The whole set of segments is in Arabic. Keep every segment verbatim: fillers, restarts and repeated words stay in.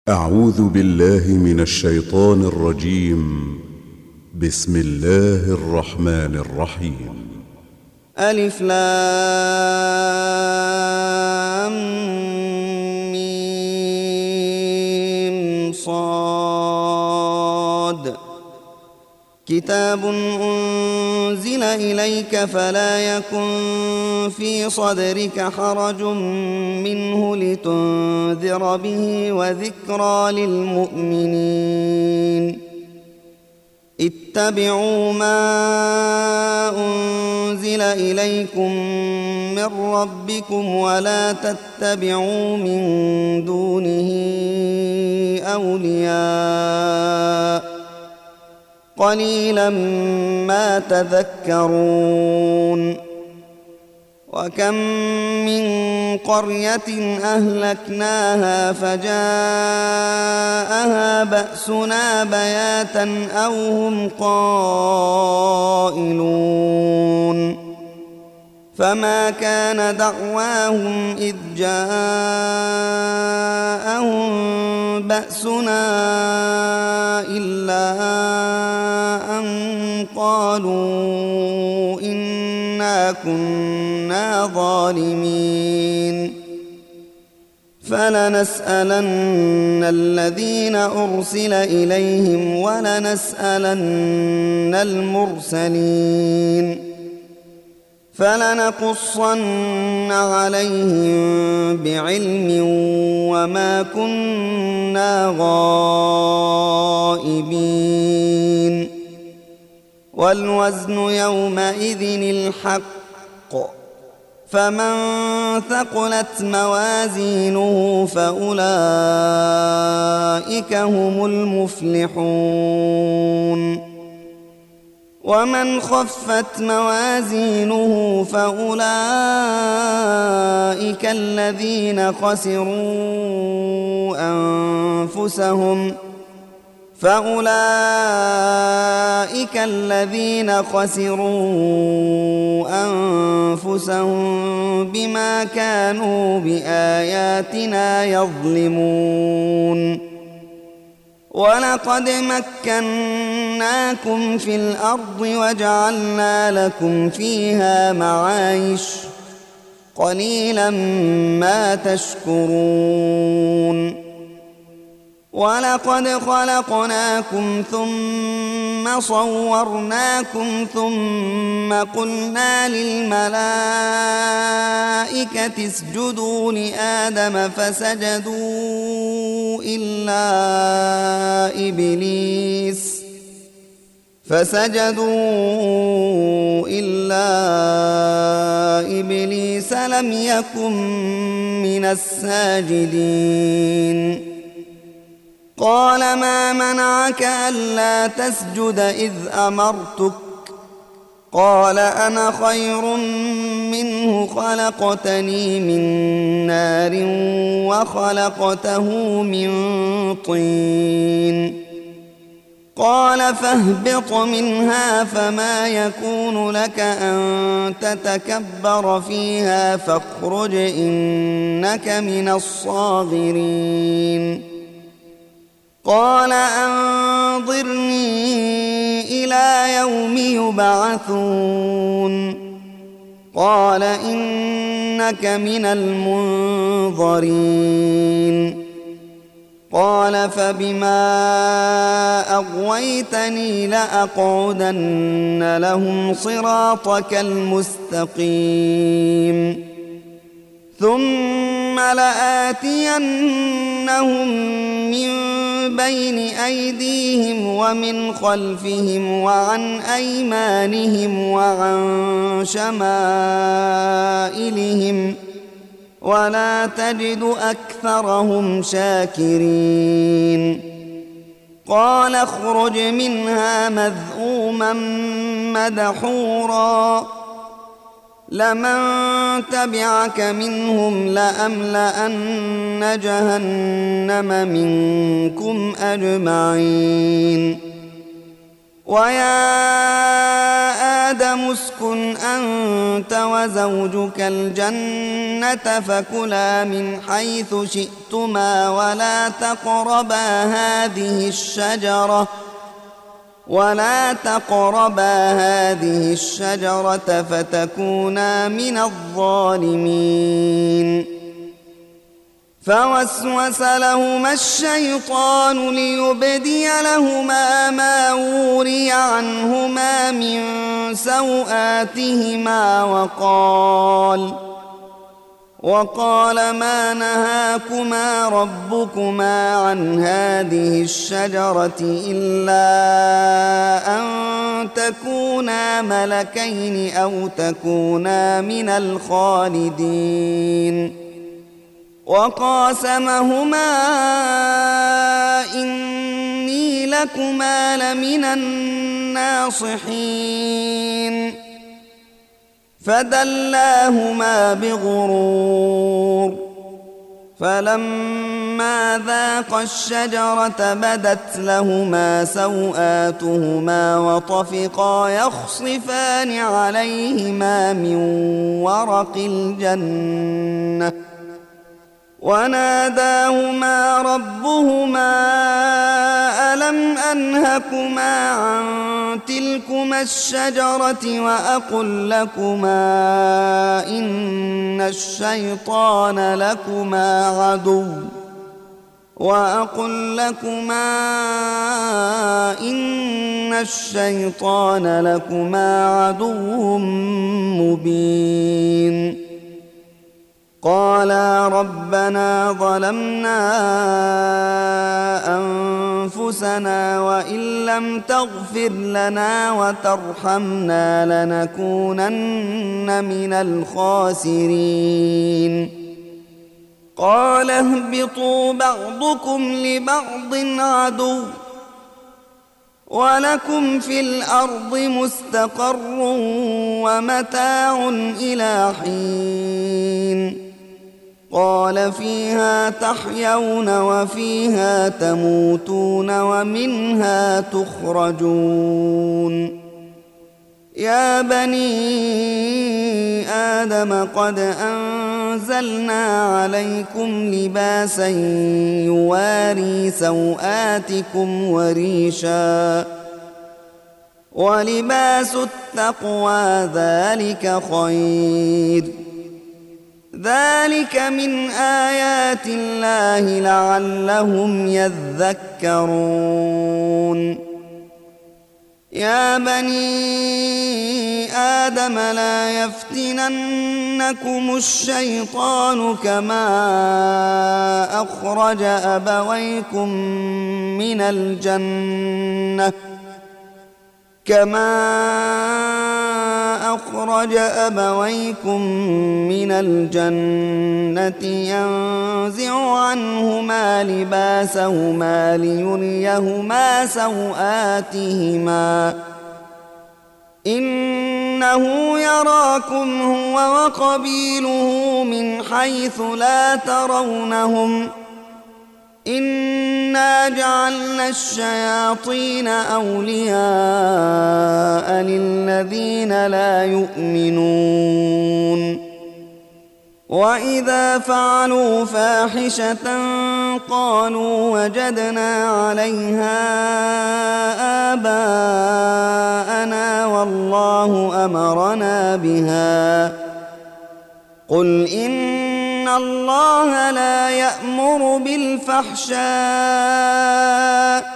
أعوذ بالله من الشيطان الرجيم. بسم الله الرحمن الرحيم. ألف لام ميم صاد كتاب أنزل إليك فلا يكن في صدرك حرج منه لتنذر به وذكرى للمؤمنين. اتبعوا ما أنزل إليكم من ربكم ولا تتبعوا من دونه أولياء قليلا ما تذكرون. وكم من قرية أهلكناها فجاءها بأسنا بياتا أو هم قائلون فما كان دعواهم إذ جاءهم بأسنا إلا أن قالوا إنا كنا ظالمين. فلنسألن الذين أرسل إليهم ولنسألن المرسلين فلنقصن عليهم بعلم وما كنا غائبين. والوزن يومئذ الحق فمن ثقلت موازينه فأولئك هم المفلحون. ومن خفت موازينه فأولئك الذين خسروا أنفسهم فأولئك الذين خسروا أنفسهم بما كانوا بآياتنا يظلمون. ولقد مكناكم في الأرض وجعلنا لكم فيها معايش قليلا ما تشكرون. ولقد خلقناكم ثم صورناكم ثم قلنا للملائكة اسجدوا لآدم فسجدوا إلا إبليس فسجدوا إلا إبليس لم يكن من الساجدين. قال ما منعك ألا تسجد إذ أمرتك قال أنا خير منه خلقتني من نار وخلقته من طين. قال فاهبط منها فما يكون لك أن تتكبر فيها فاخرج إنك من الصاغرين. قال أنظرني إلى يوم يبعثون قال إنك من المنظرين. قال فبما أغويتني لأقعدن لهم صراطك المستقيم ثم لآتينهم من بين أيديهم ومن خلفهم وعن أيمانهم وعن شمائلهم ولا تجد أكثرهم شاكرين. قال اخرج منها مذءوما مدحورا لمن تبعك منهم لأملأن جهنم منكم أجمعين. ويا آدم اسكن أنت وزوجك الجنة فكلا من حيث شئتما ولا تقربا هذه الشجرة ولا تقربا هذه الشجرة فتكونا من الظالمين. فوسوس لهما الشيطان ليبدي لهما ما وري عنهما من سوآتهما وقال وقال ما نهاكما ربكما عن هذه الشجرة إلا أن تكونا ملكين أو تكونا من الخالدين. وقاسمهما إني لكما لمن الناصحين فدلاهما بغرور فلما ذاقا الشجرة بدت لهما سوآتهما وطفقا يخصفان عليهما من ورق الجنة وناداهما ربهما ألم أنهكما عن تلكما الشجرة وأقل لكما إن الشيطان لكما عدو وأقل لكما إن الشيطان لكما عدو مبين. قالا ربنا ظلمنا أنفسنا وإن لم تغفر لنا وترحمنا لنكونن من الخاسرين. قال اهبطوا بعضكم لبعض عدو ولكم في الأرض مستقر ومتاع إلى حين. قال فيها تحيون وفيها تموتون ومنها تخرجون. يا بني آدم قد أنزلنا عليكم لباسا يواري سوآتكم وريشا ولباس التقوى ذلك خير ذلك من آيات الله لعلهم يذكرون. يا بني آدم لا يفتننكم الشيطان كما أخرج أبويكم من الجنة كما أخرج أبويكم من الجنة ينزع عنهما لباسهما ليريهما سوآتهما إنه يراكم هو وقبيله من حيث لا ترونهم إنا جعلنا الشياطين أولياء للذين لا يؤمنون. وإذا فعلوا فاحشة قالوا وجدنا عليها آباءنا والله أمرنا بها قل إن الله لا يأمر بالفحشاء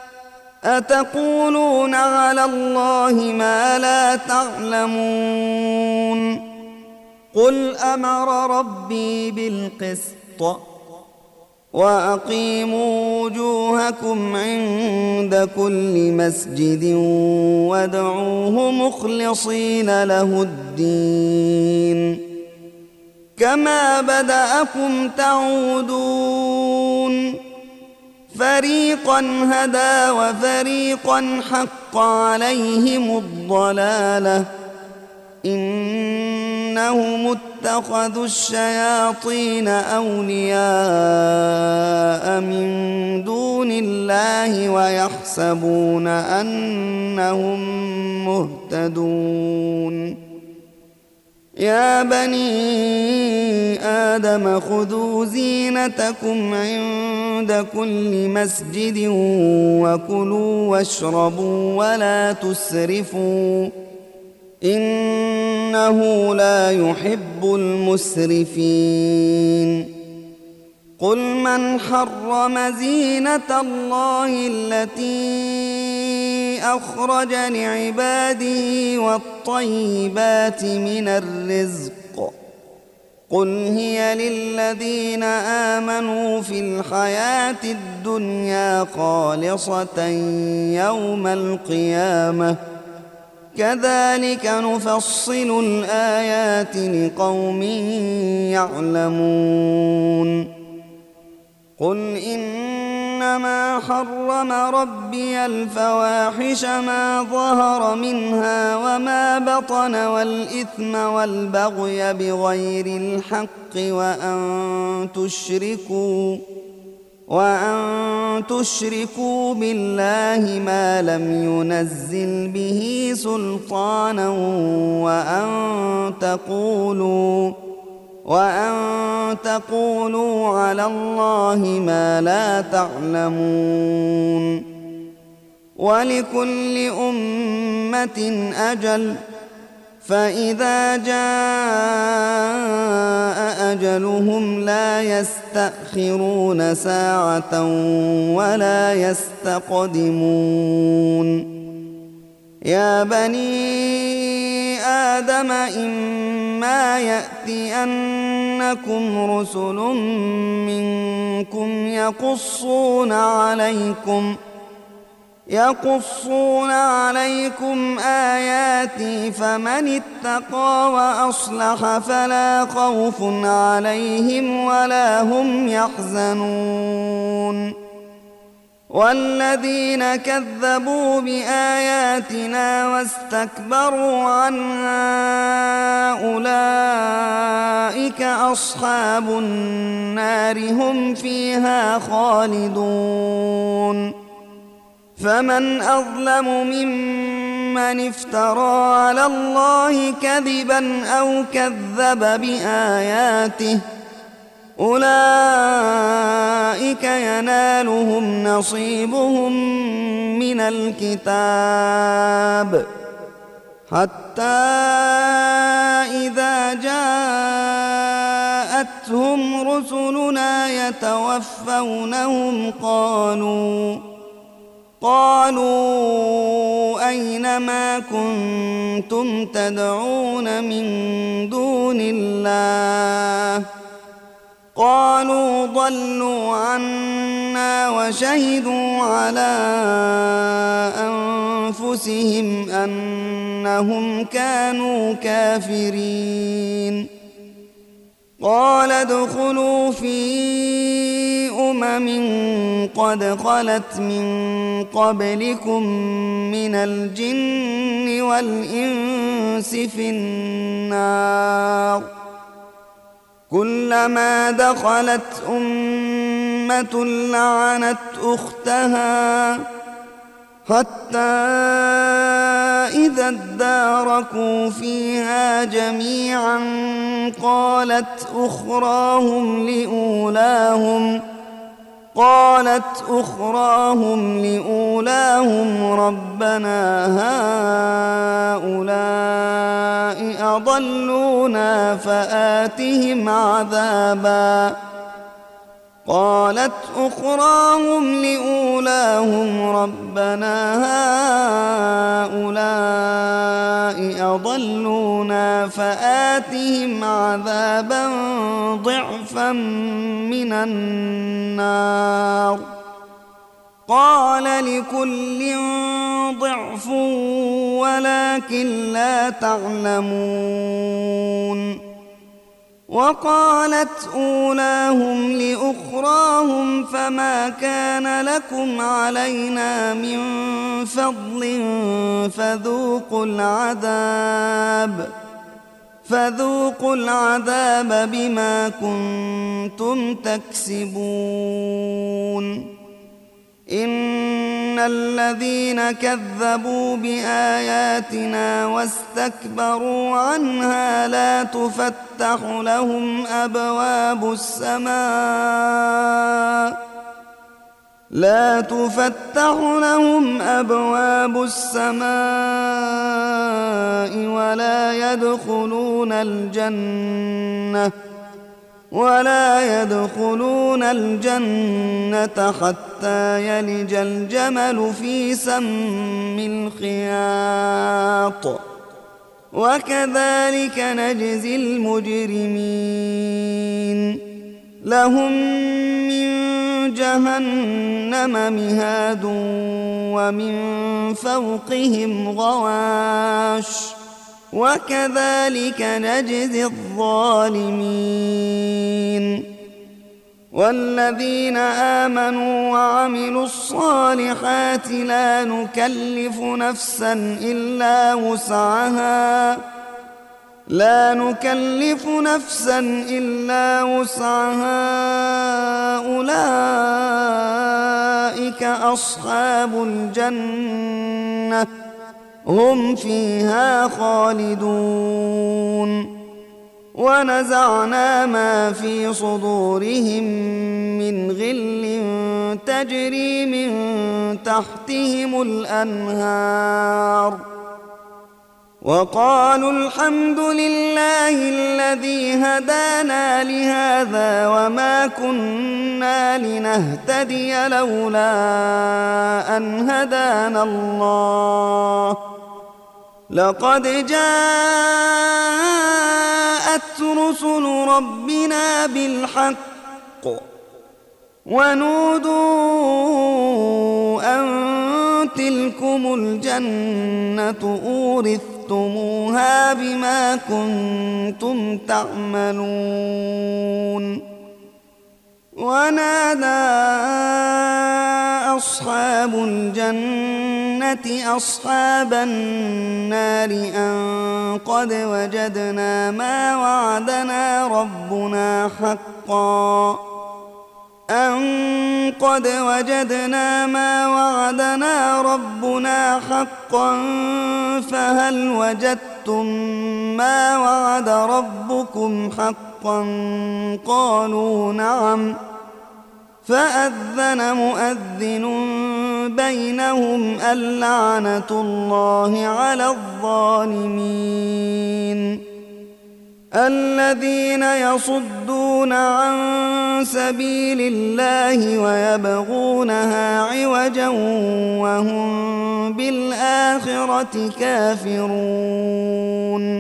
أتقولون على الله ما لا تعلمون. قل أمر ربي بالقسط وأقيموا وجوهكم عند كل مسجد وادعوه مخلصين له الدين كما بدأكم تعودون فريقا هدى وفريقا حق عليهم الضلالة إنهم اتخذوا الشياطين أولياء من دون الله ويحسبون أنهم مهتدون. يا بني آدم خذوا زينتكم عند كل مسجد وكلوا واشربوا ولا تسرفوا إنه لا يحب المسرفين. قل من حرم زينة الله التي أخرج لعباده والطيبات من الرزق قل هي للذين آمنوا في الحياة الدنيا خالصة يوم القيامة كذلك نفصل الآيات لقوم يعلمون. قل إنما حرم ربي الفواحش ما ظهر منها وما بطن والإثم والبغي بغير الحق وأن تشركوا وأن تشركوا بالله ما لم ينزل به سلطانا وأن تقولوا وأن تقولوا على الله ما لا تعلمون. ولكل أمة أجل فإذا جاء أجلهم لا يستأخرون ساعة ولا يستقدمون. يا بني آدم إما يأتينكم رسل منكم يقصون عليكم يقصون عليكم آياتي فمن اتقى وأصلح فلا خوف عليهم ولا هم يحزنون. والذين كذبوا بآياتنا واستكبروا عنها أولئك أصحاب النار هم فيها خالدون. فمن أظلم ممن افترى على الله كذبا أو كذب بآياته أولئك ينالهم نصيبهم من الكتاب حتى إذا جاءتهم رسلنا يتوفونهم قالوا قالوا أين ما كنتم تدعون من دون الله قالوا ضلوا عنا وشهدوا على أنفسهم أنهم كانوا كافرين. قال ادخلوا في أمم قد خلت من قبلكم من الجن والإنس في النار كلما دخلت أمة لعنت أختها حتى إذا اداركوا فيها جميعا قالت أخراهم لأولاهم قالت أخراهم لأولاهم ربنا هؤلاء أضلونا فآتهم عذابا قالت أخراهم لأولاهم ربنا هؤلاء أضلونا فآتهم عذابا ضعفا من النار قال لكل ضعف ولكن لا تعلمون. وقالت أولاهم لأخراهم فما كان لكم علينا من فضل فذوقوا العذاب فذوقوا العذاب بما كنتم تكسبون إن الذين كذبوا بآياتنا واستكبروا عنها لا تفتح لهم أبواب السماء لا تفتح لهم أبواب السماء ولا يدخلون الجنة ولا يدخلون الجنة حتى يلج الجمل في سم الخياط وكذلك نجزي المجرمين لهم من جهنم مهاد ومن فوقهم غواش وكذلك نجزي الظالمين والذين آمنوا وعملوا الصالحات لا نكلف نفسا إلا وسعها لا نكلف نفسا إلا وسعها أولئك أصحاب الجنة هم فيها خالدون ونزعنا ما في صدورهم من غل تجري من تحتهم الأنهار وقالوا الحمد لله الذي هدانا لهذا وما كنا لنهتدي لولا أن هدانا الله لقد جاءت رسل ربنا بالحق ونودوا أن تلكم الجنة أورثتموها بما كنتم تعملون ونادى أصحاب الجنة أصحاب النار أن قد وجدنا ما وعدنا ربنا حقا أن قد وجدنا ما وعدنا ربنا حقا فهل وجدتم ما وعد ربكم حقا قالوا نعم فأذن مؤذن بينهم اللعنة الله على الظالمين الذين يصدون عن سبيل الله ويبغونها عوجا وهم بالآخرة كافرون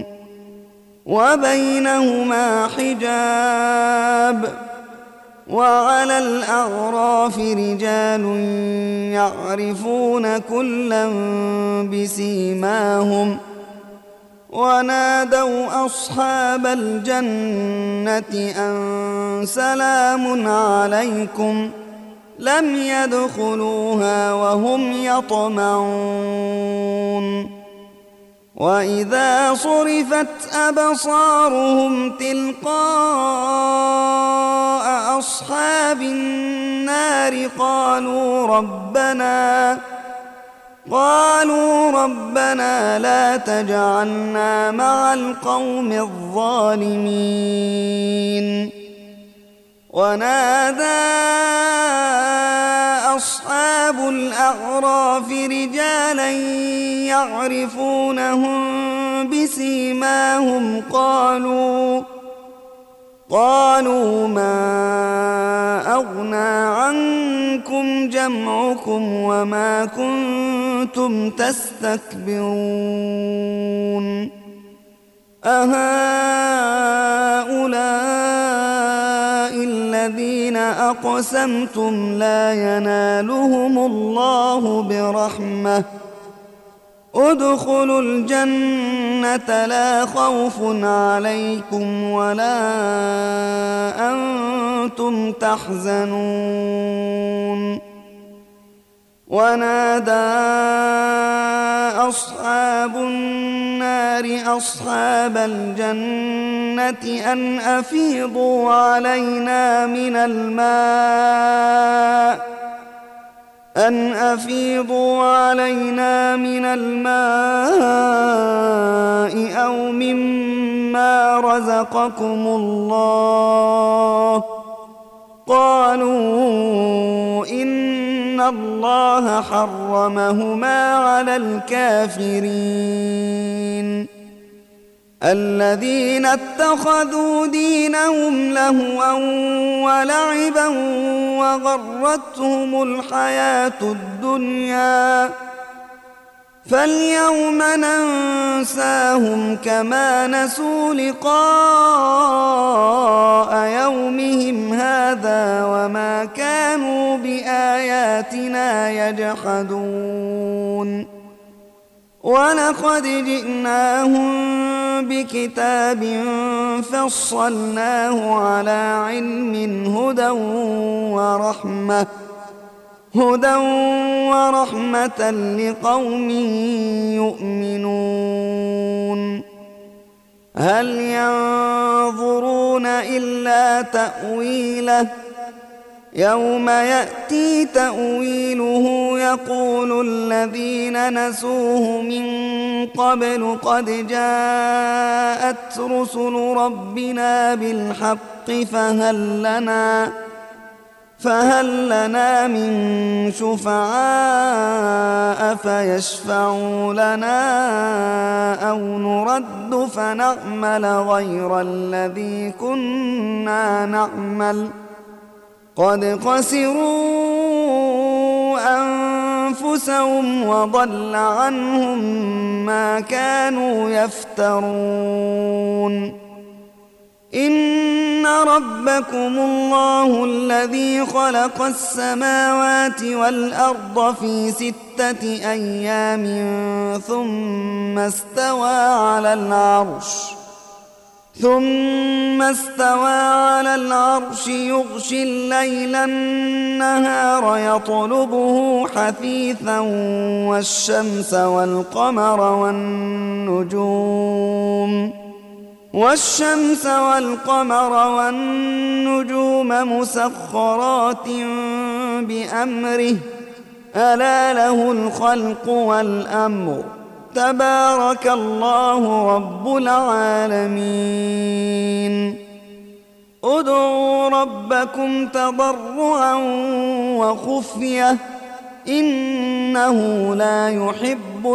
وبينهما حجاب وعلى الأعراف رجال يعرفون كلا بسيماهم ونادوا أصحاب الجنة أن سلام عليكم لم يدخلوها وهم يطمعون وإذا صرفت أبصارهم تلقاء أصحاب النار قالوا ربنا قالوا ربنا لا تجعلنا مع القوم الظالمين ونادى أصحاب الأعراف رجالا يعرفونهم بسيماهم قالوا قالوا ما أغنى عنكم جمعكم وما كنتم تستكبرون أهؤلاء الذين أقسمتم لا ينالهم الله برحمة ادخلوا الجنة لا خوف عليكم ولا أنتم تحزنون ونادى أصحاب النار أصحاب الجنة أن أفيضوا علينا من الماء أن أفيضوا علينا من الماء أو مما رزقكم الله. قالوا إن الله حرمهما على الكافرين. الذين اتخذوا دينهم لهوا ولعبا وغرتهم الحياة الدنيا فاليوم ننساهم كما نسوا لقاء يومهم هذا وما كانوا بآياتنا يجحدون. ولقد جئناهم بكتاب فصلناه على علم هدى ورحمة هدى ورحمة لقوم يؤمنون. هل ينظرون إلا تأويله يوم يأتي تأويله يقول الذين نسوه من قبل قد جاءت رسل ربنا بالحق فهل لنا فهل لنا من شفعاء فيشفعوا لنا أو نرد فنعمل غير الذي كنا نعمل قد خسروا أنفسهم وضل عنهم ما كانوا يفترون. إن ربكم الله الذي خلق السماوات والأرض في ستة أيام ثم استوى على العرش ثم استوى على العرش يغشي الليل النهار يطلبه حثيثا والشمس والقمر والنجوم والشمس والقمر والنجوم مسخرات بأمره ألا له الخلق والأمر تبارك الله رب العالمين. ادعوا ربكم تضرعا وخفية إنه لا يحب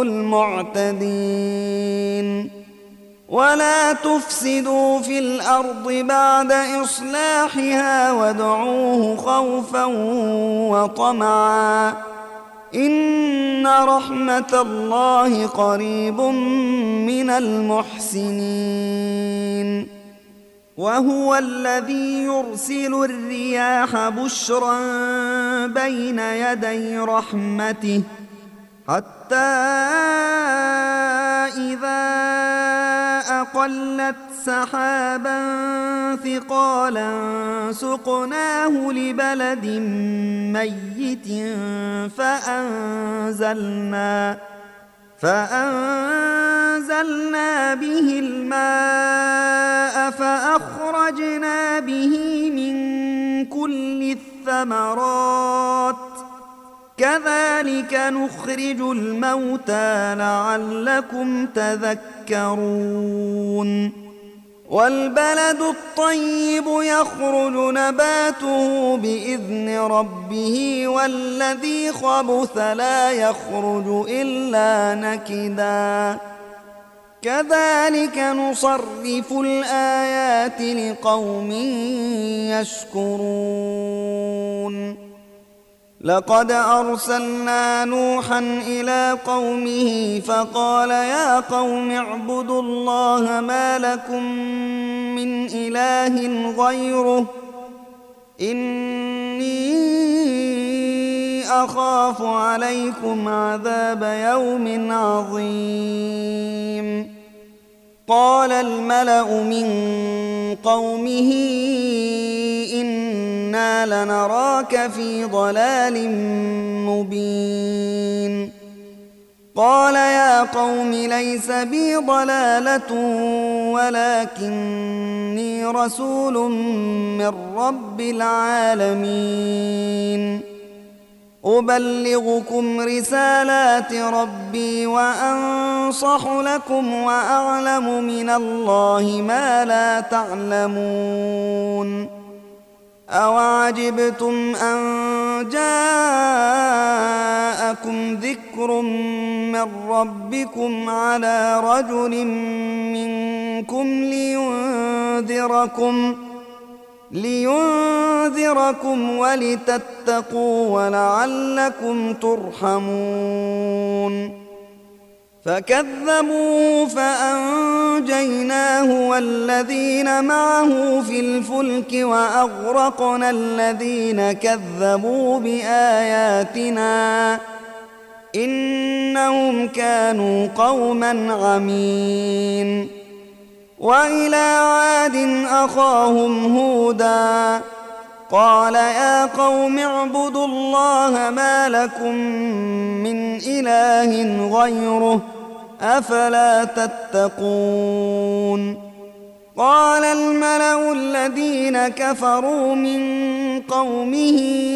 المعتدين. ولا تفسدوا في الأرض بعد إصلاحها وادعوه خوفا وطمعا إن رحمة الله قريب من المحسنين. وهو الذي يرسل الرياح بشرا بين يدي رحمته حتى إذا أقلت سحابا ثقالا سقناه لبلد ميت فأنزلنا فأنزلنا به الماء فأخرجنا به من كل الثمرات كذلك نخرج الموتى لعلكم تذكرون. والبلد الطيب يخرج نباته بإذن ربه والذي خبث لا يخرج إلا نكدا كذلك نصرف الآيات لقوم يشكرون. لقد أرسلنا نوحا إلى قومه فقال يا قوم اعبدوا الله ما لكم من إله غيره إني أخاف عليكم عذاب يوم عظيم. قال الملأ من قومه إنا لنراك في ضلال مبين. قال يا يا قوم ليس بي ضلالة ولكني رسول من رب العالمين أبلغكم رسالات ربي وأنصح لكم وأعلم من الله ما لا تعلمون أوعجبتم أن جاءكم ذكر من ربكم على رجل منكم لينذركم لينذركم ولتتقوا ولعلكم ترحمون فكذبوه فأنجيناه والذين معه في الفلك وأغرقنا الذين كذبوا بآياتنا إنهم كانوا قوما عمين وإلى عاد أخاهم هودا قال يا قوم اعبدوا الله ما لكم من إله غيره أفلا تتقون قال الملأ الذين كفروا من قومه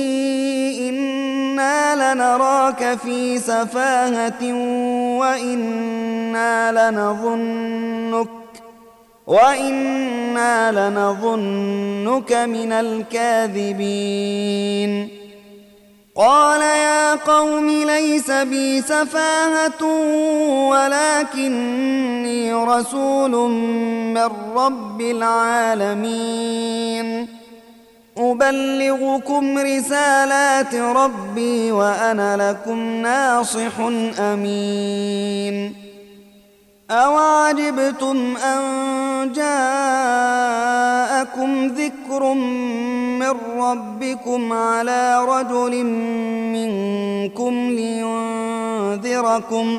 إنا لنراك في سفاهة وإنا لنظنك وإنا لنظنك من الكاذبين قال يا قوم ليس بي سفاهة ولكني رسول من رب العالمين أبلغكم رسالات ربي وأنا لكم ناصح أمين أوعجبتم أن جاءكم ذكر من ربكم على رجل منكم لينذركم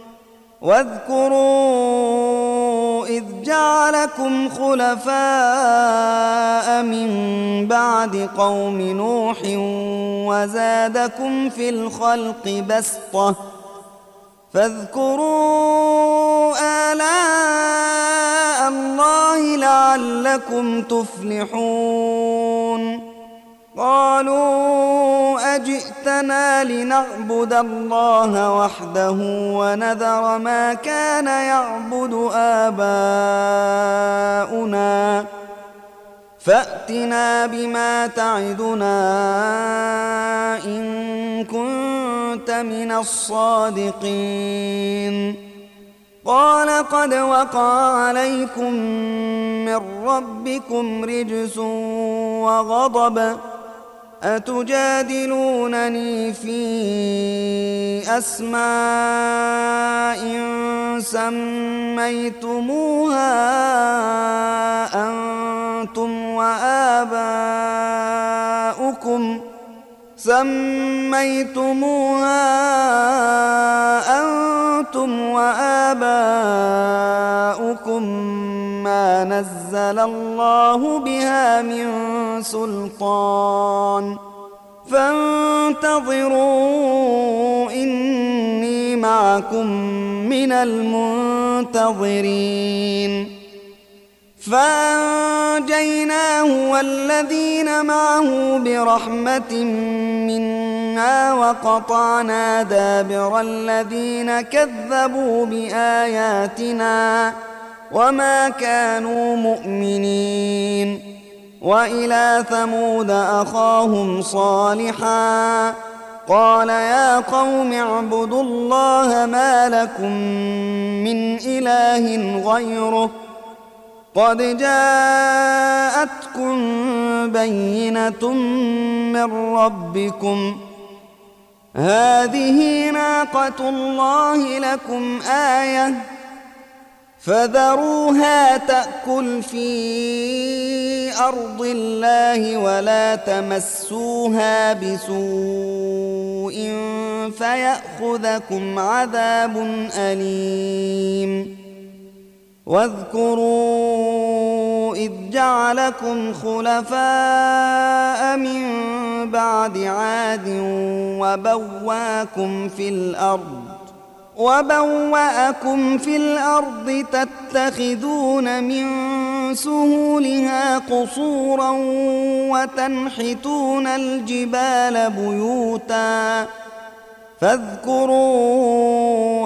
واذكروا إذ جعلكم خلفاء من بعد قوم نوح وزادكم في الخلق بسطة فاذكروا آلاء الله لعلكم تفلحون قالوا أجئتنا لنعبد الله وحده ونذر ما كان يعبد آباؤنا فأتنا بما تعدنا إن كنت من الصادقين قال قد وقع عليكم من ربكم رجس وغضب أتجادلونني في أسماء سميتموها أنتم وآباؤكم سميتموها أنتم وآباؤكم ما نزل الله بها من سلطان فانتظروا إني معكم من المنتظرين فأنجيناه والذين معه برحمة منا وقطعنا دابر الذين كذبوا بآياتنا وما كانوا مؤمنين وإلى ثمود أخاهم صالحا قال يا قوم اعبدوا الله ما لكم من إله غيره قد جاءتكم بينة من ربكم هذه ناقة الله لكم آية فذروها تأكل في أرض الله ولا تمسوها بسوء فيأخذكم عذاب أليم واذكروا إذ جعلكم خلفاء من بعد عاد وبواكم في الأرض وبوأكم في الأرض تتخذون من سهولها قصورا وتنحتون الجبال بيوتا فاذكروا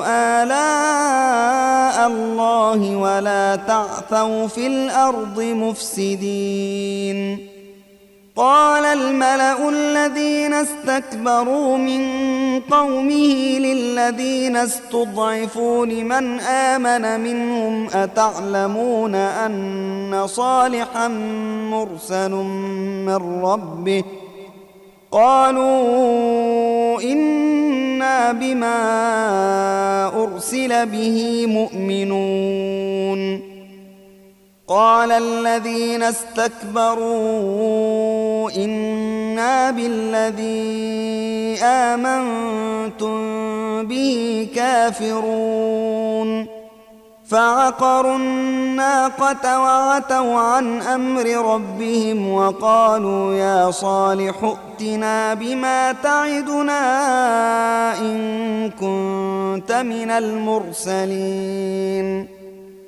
آلاء الله ولا تعثوا في الأرض مفسدين. قال الملأ الذين استكبروا من قومه للذين استضعفوا لمن آمن منهم أتعلمون أن صالحا مرسل من ربه قالوا إنا بما أرسل به مؤمنون. قال الذين استكبروا إنا بالذي آمنتم به كافرون فعقروا الناقة وعتوا عن أمر ربهم وقالوا يا صالح ائتنا بما تعدنا إن كنت من المرسلين.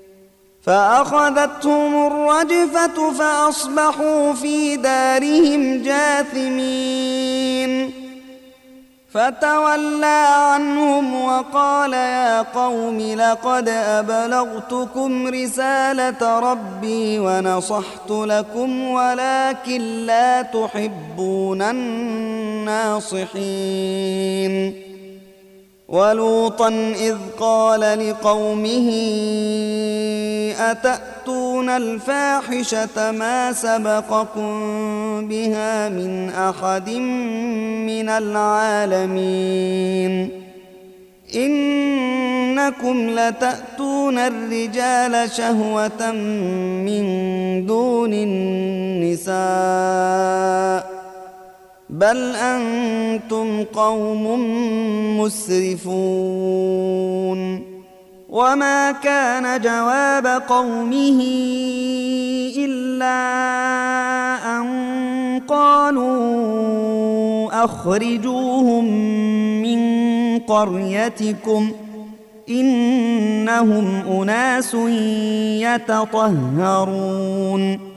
فأخذتهم الرجفة فأصبحوا في دارهم جاثمين. فتولى عنهم وقال يا قوم لقد أبلغتكم رسالة ربي ونصحت لكم ولكن لا تحبون الناصحين. ولوطا إذ قال لقومه أتأتون الفاحشة ما سبقكم بها من أحد من العالمين إنكم لتأتون الرجال شهوة من دون النساء بل أنتم قوم مسرفون. وما كان جواب قومه إلا أن قالوا أخرجوهم من قريتكم إنهم أناس يتطهرون.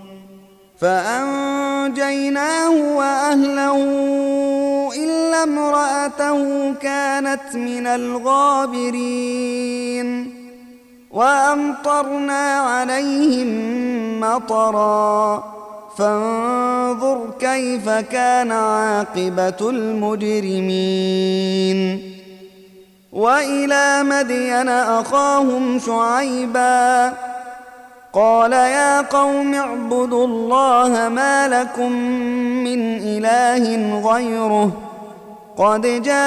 فأنجيناه وأهله إلا امرأته كانت من الغابرين. وأمطرنا عليهم مطرا فانظر كيف كان عاقبة المجرمين. وإلى مدين أخاهم شعيبا قال يا قوم اعبدوا الله ما لكم من إله غيره قد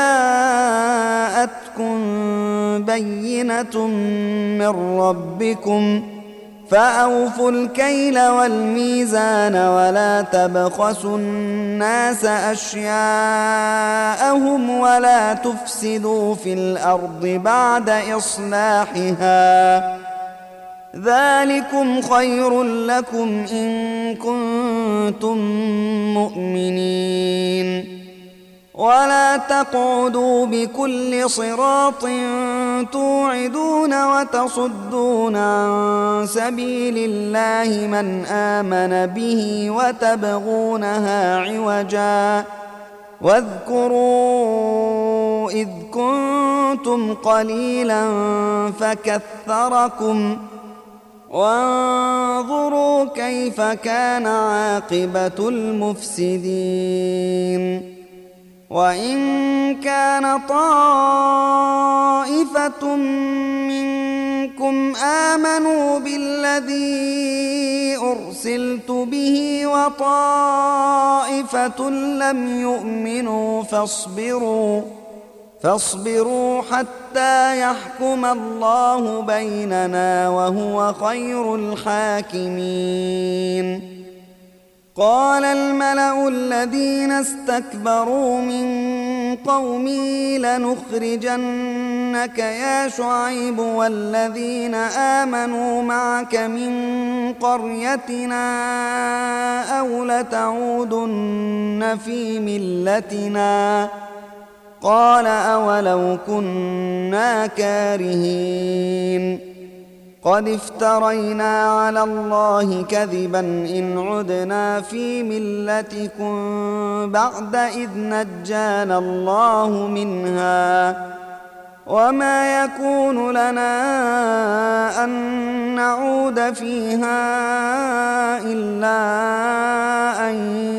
جاءتكم بينة من ربكم فأوفوا الكيل والميزان ولا تبخسوا الناس أشياءهم ولا تفسدوا في الأرض بعد إصلاحها ذلكم خير لكم إن كنتم مؤمنين. ولا تقعدوا بكل صراط توعدون وتصدون عن سبيل الله من آمن به وتبغونها عوجا واذكروا إذ كنتم قليلا فكثركم وانظروا كيف كان عاقبة المفسدين. وإن كان طائفة منكم آمنوا بالذي أرسلت به وطائفة لم يؤمنوا فاصبروا فاصبروا حتى يحكم الله بيننا وهو خير الحاكمين. قال الملأ الذين استكبروا من قومه لنخرجنك يا شعيب والذين آمنوا معك من قريتنا أو لتعودن في ملتنا قال أولو كنا كارهين قد افترينا على الله كذبا إن عدنا في ملتكم بعد إذ نجانا الله منها وما يكون لنا أن نعود فيها إلا أن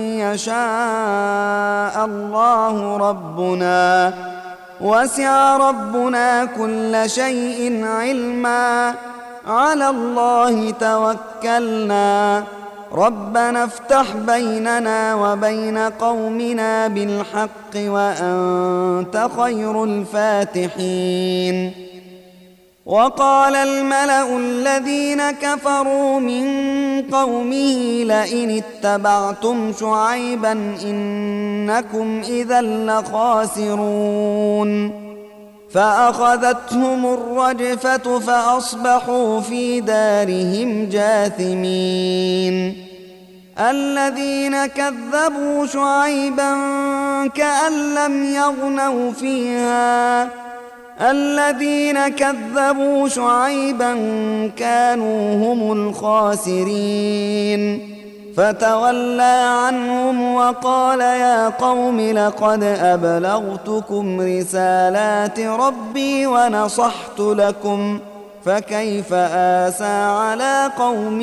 يشاء الله ربنا وسع ربنا كل شيء علما على الله توكلنا ربنا افتح بيننا وبين قومنا بالحق وأنت خير الفاتحين. وقال الملأ الذين كفروا من قومه لئن اتبعتم شعيبا إنكم إذا لخاسرون فأخذتهم الرجفة فأصبحوا في دارهم جاثمين. الذين كذبوا شعيبا كأن لم يغنوا فيها الذين كذبوا شعيبا كانوا هم الخاسرين فتولى عنهم وقال يا قوم لقد أبلغتكم رسالات ربي ونصحت لكم فكيف آسى على قوم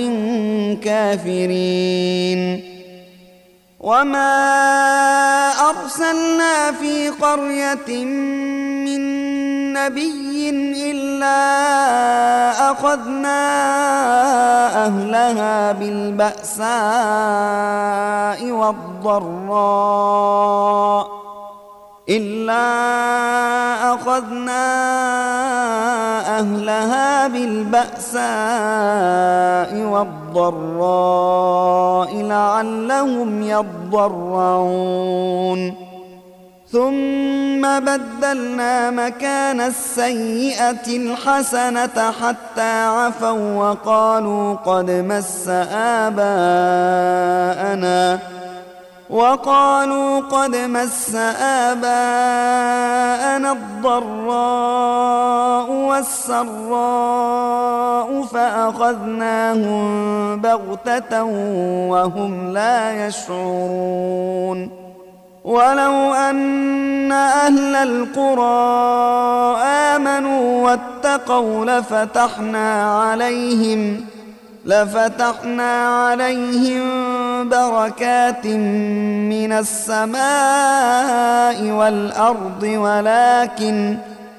كافرين. وما أرسلنا في قرية من نبي إلا أخذنا أهلها بالبأساء والضراء إلا أخذنا أهلها بالبأساء والضراء لعلهم يضرعون ثم بدلنا مكان السيئة الحسنة حتى عفوا وقالوا قد مس آباءنا وقالوا قد مس آباءنا الضراء والسراء فأخذناهم بغتة وهم لا يشعرون. ولو أن أهل القرى آمنوا واتقوا لفتحنا عليهم لفتحنا عليهم بركات من السماء والأرض ولكن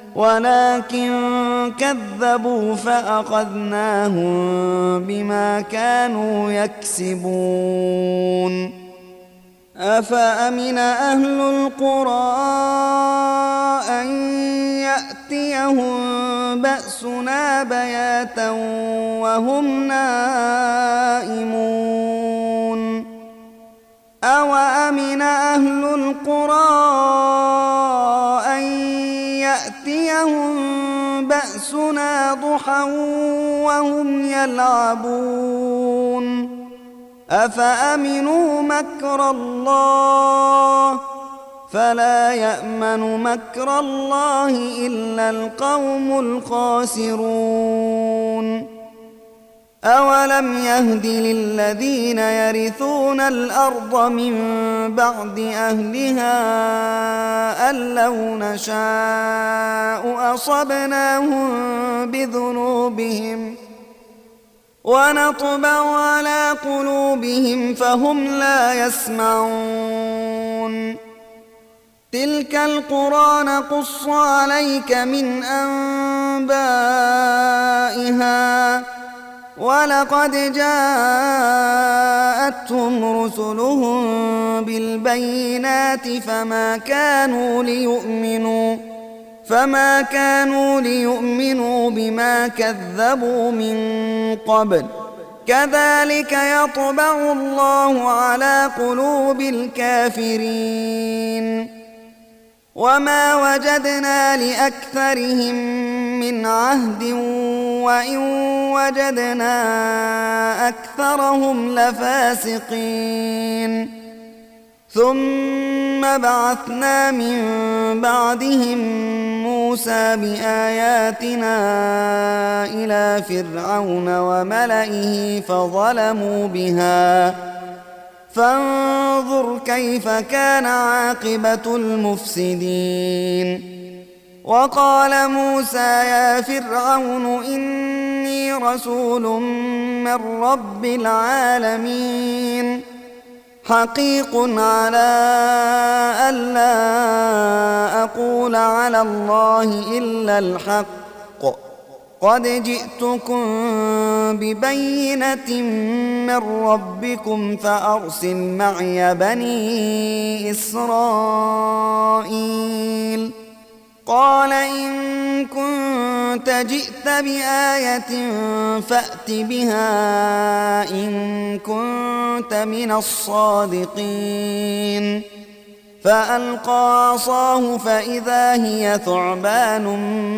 ولكن كذبوا فأخذناهم بما كانوا يكسبون. أفأمن أهل القرى أن يأتيهم بأسنا بياتا وهم نائمون أوأمن أهل القرى أن يأتيهم بأسنا ضحى وهم يلعبون أفأمنوا مكر الله فلا يأمن مكر الله إلا القوم الخاسرون. أولم يهد للذين يرثون الأرض من بعد أهلها أن لو نشاء أصبناهم بذنوبهم ونطبع على قلوبهم فهم لا يسمعون. تلك القرى نقص عليك من أنبائها ولقد جاءتهم رسلهم بالبينات فما كانوا ليؤمنوا فما كانوا ليؤمنوا بما كذبوا من قبل كذلك يطبع الله على قلوب الكافرين. وما وجدنا لأكثرهم من عهد وإن وجدنا أكثرهم لفاسقين. ثم بعثنا من بعدهم موسى بآياتنا إلى فرعون وملئه فظلموا بها فانظر كيف كان عاقبة المفسدين. وقال موسى يا فرعون إني رسول من رب العالمين حقيق على ألا أقول على الله إلا الحق قد جئتكم ببينة من ربكم فأرسل معي بني إسرائيل. قال إن كنت جئت بآية فأت بها إن كنت من الصادقين. فألقى عصاه فإذا هي ثعبان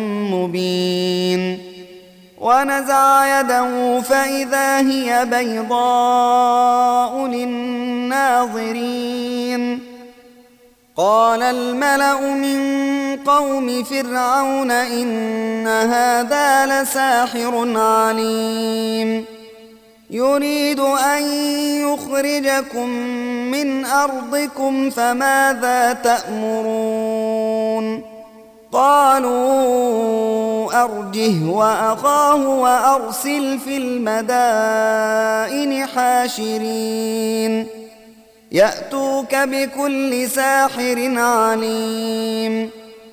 مبين ونزع يده فإذا هي بيضاء للناظرين. قال الملأ من قوم فرعون إن هذا لساحر عليم يريد أن يخرجكم من أرضكم فماذا تأمرون. قالوا أرجه وأخاه وأرسل في المدائن حاشرين يأتوك بكل ساحر عليم.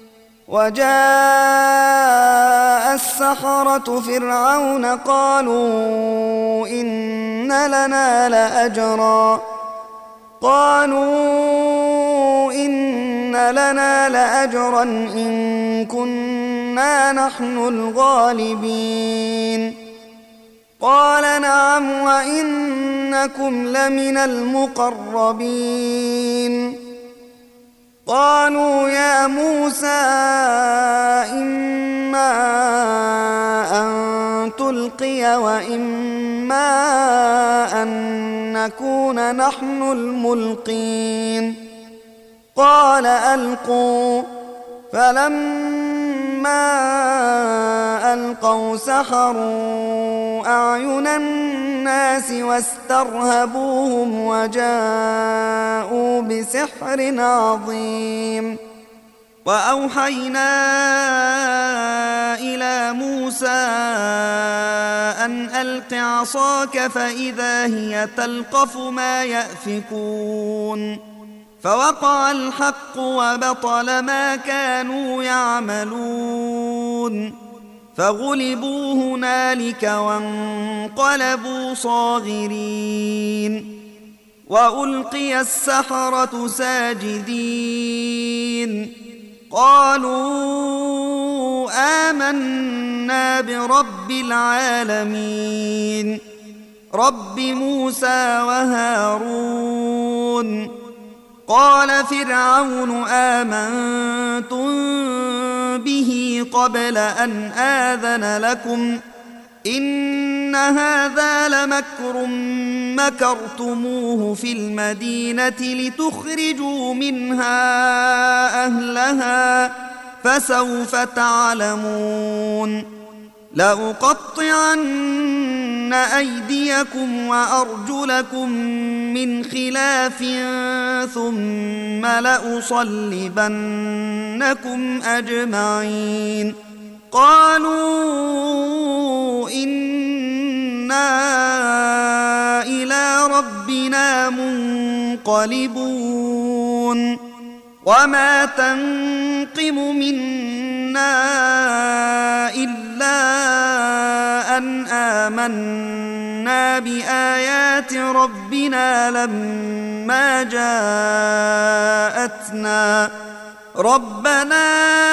وجاء السحرة فرعون قالوا إن لنا لأجرا قالوا إن لنا لأجرا إن كنا نحن الغالبين. قال نعم وإنكم لمن المقربين. قالوا يا موسى إما أن تلقي وإما أن نكون نحن الملقين. قال ألقوا فلما ألقوا سحروا أعين الناس واسترهبوهم وجاءوا بسحر عظيم. وأوحينا إلى موسى أن ألق عصاك فإذا هي تلقف ما يأفكون. فوقع الحق وبطل ما كانوا يعملون فغلبوا هنالك وانقلبوا صاغرين. وألقي السحرة ساجدين قالوا آمنا برب العالمين رب موسى وهارون. قال فرعون آمنتم به قبل أن آذن لكم إن هذا لمكر مكرتموه في المدينة لتخرجوا منها أهلها فسوف تعلمون. لأقطعن أيديكم وأرجلكم من خلاف ثم لأصلبنكم أجمعين. قالوا إنا إلى ربنا منقلبون. وما تنقم منا إلا أن آمنا بآيات ربنا لما جاءتنا ربنا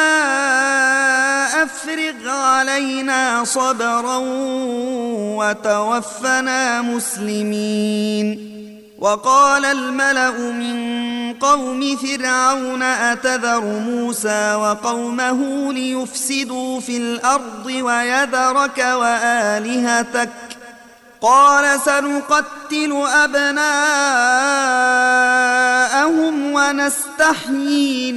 أفرغ علينا صبرا وتوفنا مسلمين. وقال الملأ من قوم فرعون أتذر موسى وقومه ليفسدوا في الأرض ويذرك وآلهتك قال سنقتل أبناءهم ونستحيي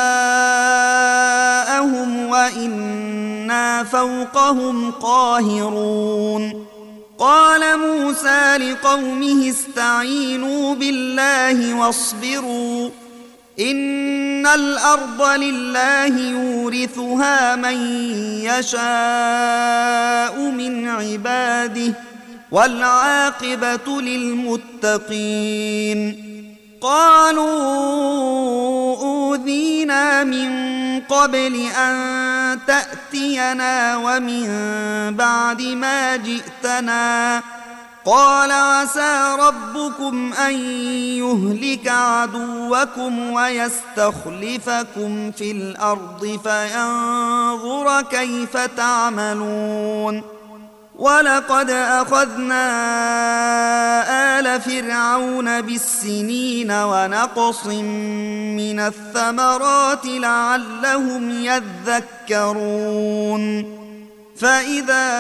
نساءهم وإنا فوقهم قاهرون قال موسى لقومه استعينوا بالله واصبروا إن الأرض لله يورثها من يشاء من عباده والعاقبة للمتقين قالوا أوذينا من قبل أن تأتينا ومن بعد ما جئتنا قال عسى ربكم أن يهلك عدوكم ويستخلفكم في الأرض فينظر كيف تعملون ولقد أخذنا آل فرعون بالسنين ونقص من الثمرات لعلهم يذكرون فإذا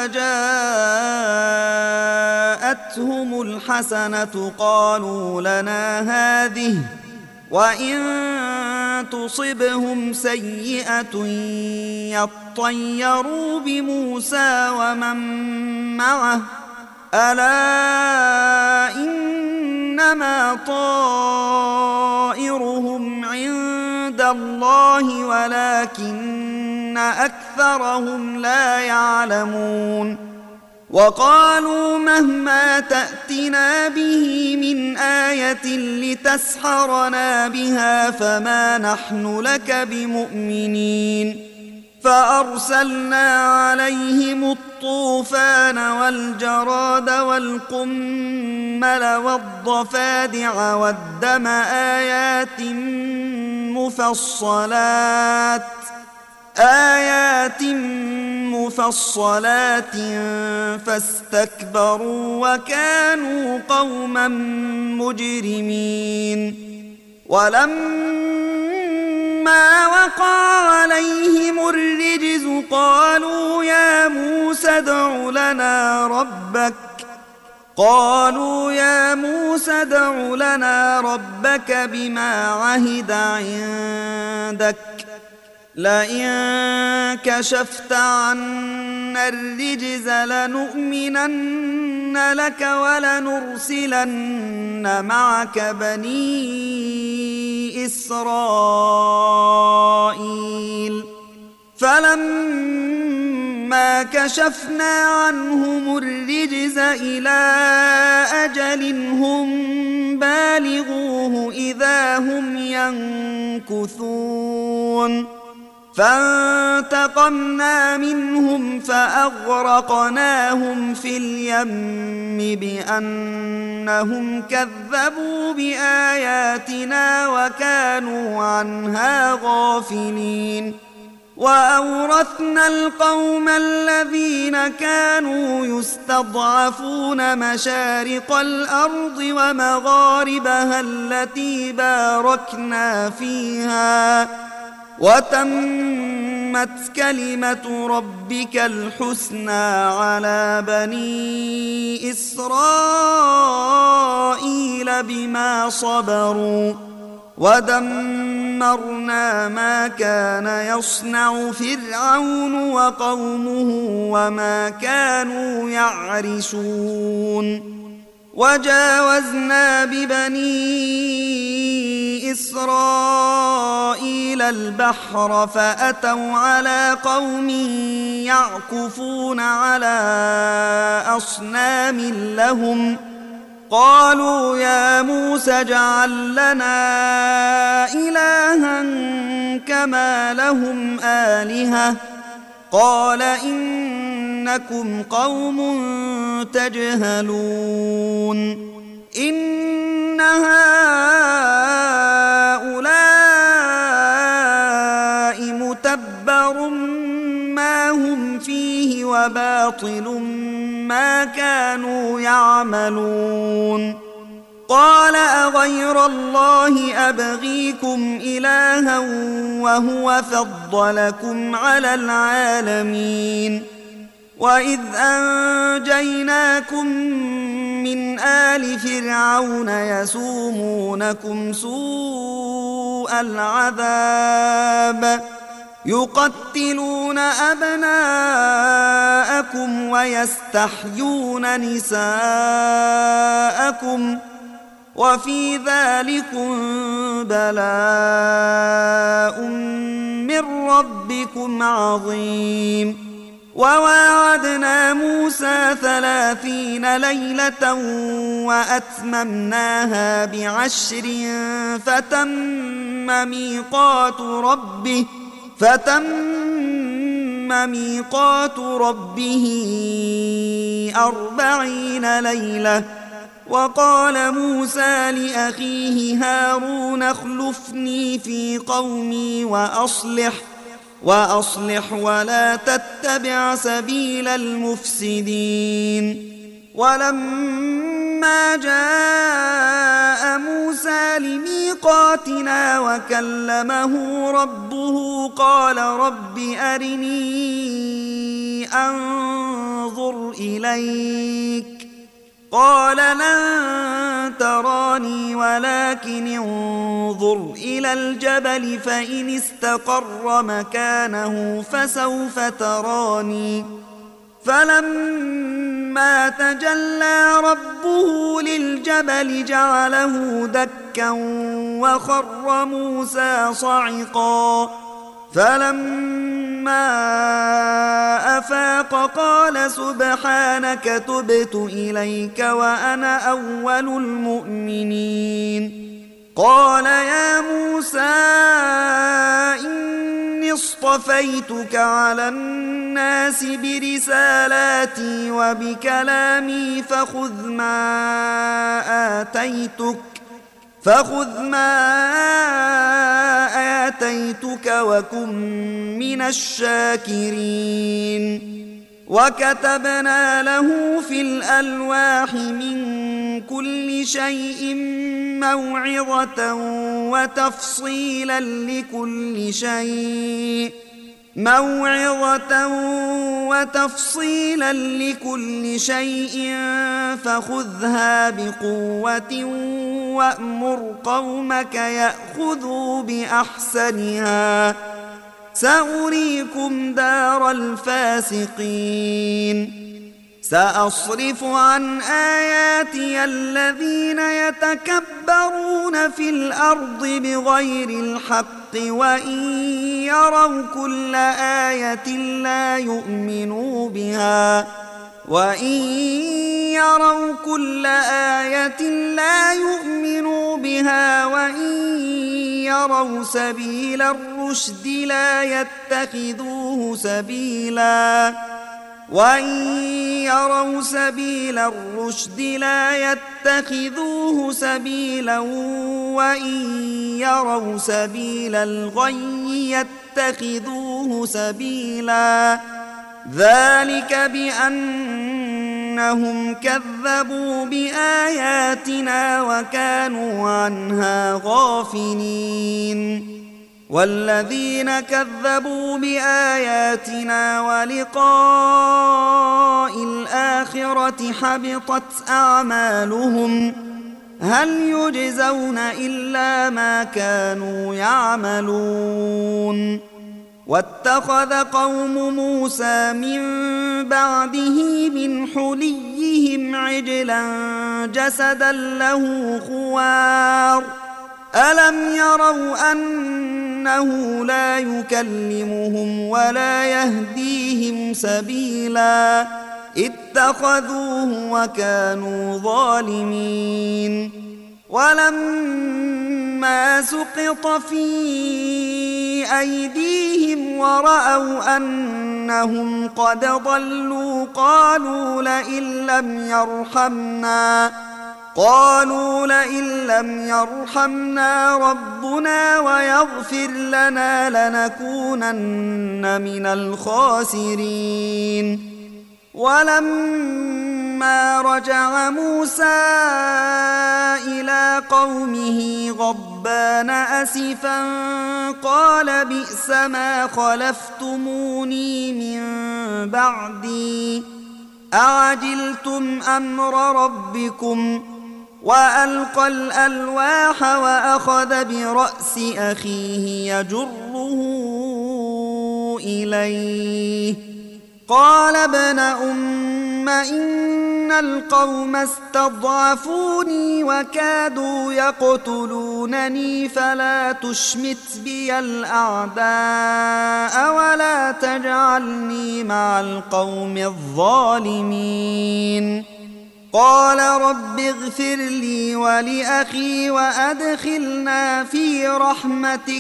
جاءتهم الحسنة قالوا لنا هذه وإن تصبهم سيئة يطيروا بموسى ومن معه ألا إنما طائرهم عند الله ولكن أكثرهم لا يعلمون وقالوا مهما تأتنا به من آية لتسحرنا بها فما نحن لك بمؤمنين فأرسلنا عليهم الطوفان والجراد والقمل والضفادع والدم آيات مفصلات آيات مفصلات فاستكبروا وكانوا قوما مجرمين ولما وقع عليهم الرجز قالوا يا موسى ادع لنا ربك قالوا يا موسى ادع لنا ربك بما عهد عندك لئن كشفت عنا الرجز لنؤمنن لك ولنرسلن معك بني إسرائيل فلما كشفنا عنهم الرجز إلى أجل هم بالغوه إذا هم ينكثون فانتقمنا منهم فأغرقناهم في اليم بأنهم كذبوا بآياتنا وكانوا عنها غافلين وأورثنا القوم الذين كانوا يستضعفون مشارق الأرض ومغاربها التي باركنا فيها وتمت كلمة ربك الحسنى على بني إسرائيل بما صبروا ودمرنا ما كان يصنع فرعون وقومه وما كانوا يعرشون وجاوزنا ببني إسرائيل البحر فأتوا على قوم يعكفون على أصنام لهم قالوا يا موسى اجعل لنا إلها كما لهم آلهة قال إنكم قوم تجهلون إن هؤلاء متبر ما هم فيه وباطل ما كانوا يعملون قال أغير الله أبغيكم إلها وهو فضلكم على العالمين وإذ أنجيناكم من آل فرعون يسومونكم سوء العذاب يقتلون أبناءكم ويستحيون نساءكم وفي ذلكم بلاء من ربكم عظيم. وواعدنا موسى ثلاثين ليلة وأتممناها بعشر فتم ميقات ربه فتم ميقات ربه أربعين ليلة. وقال موسى لأخيه هارون اخلفني في قومي وأصلح وأصلح ولا تتبع سبيل المفسدين. ولما جاء موسى لميقاتنا وكلمه ربه قال رب أرني أنظر إليك قال لن تراني ولكن انظر إلى الجبل فإن استقر مكانه فسوف تراني. فلما تجلى ربه للجبل جعله دكا وخر موسى صعقا. فلما أفاق قال سبحانك تبت إليك وأنا أول المؤمنين. قال يا موسى إني اصطفيتك على الناس برسالاتي وبكلامي فخذ ما آتيتك فخذ ما آتيتك وكن من الشاكرين. وكتبنا له في الألواح من كل شيء موعظة وتفصيلا لكل شيء موعظة وتفصيلا لكل شيء فخذها بقوة وأمر قومك يأخذوا بأحسنها سأريكم دار الفاسقين. سأصرف عن آياتي الذين يتكبرون في الأرض بغير الحق وإن يروا كل آية لا يؤمنوا بها وإن يروا كل آية لا يؤمنوا بها وإن يروا سبيل الرشد لا يتخذوه سبيلا وإن يروا سبيل الرشد لا يتخذوه سبيلا وإن يروا سبيل الغي يتخذوه سبيلا. ذلك بأنهم كذبوا بآياتنا وكانوا عنها غافلين. والذين كذبوا بآياتنا ولقاء الآخرة حبطت أعمالهم هل يجزون إلا ما كانوا يعملون. واتخذ قوم موسى من بعده من حليهم عجلا جسدا له خوار ألم يروا أنه لا يكلمهم ولا يهديهم سبيلا اتخذوه وكانوا ظالمين. ولما سقط في أيديهم ورأوا أنهم قد ضلوا قالوا لئن لم يرحمنا قالوا لئن لم يرحمنا ربنا ويغفر لنا لنكونن من الخاسرين. ولما فلما رجع موسى إلى قومه غضبان أسفا قال بئس ما خلفتموني من بعدي أعجلتم أمر ربكم وألقى الألواح وأخذ برأس أخيه يجره إليه قال ابن أم إن القوم استضعفوني وكادوا يقتلونني فلا تشمت بي الأعداء ولا تجعلني مع القوم الظالمين قال رب اغفر لي ولأخي وأدخلنا في رحمتك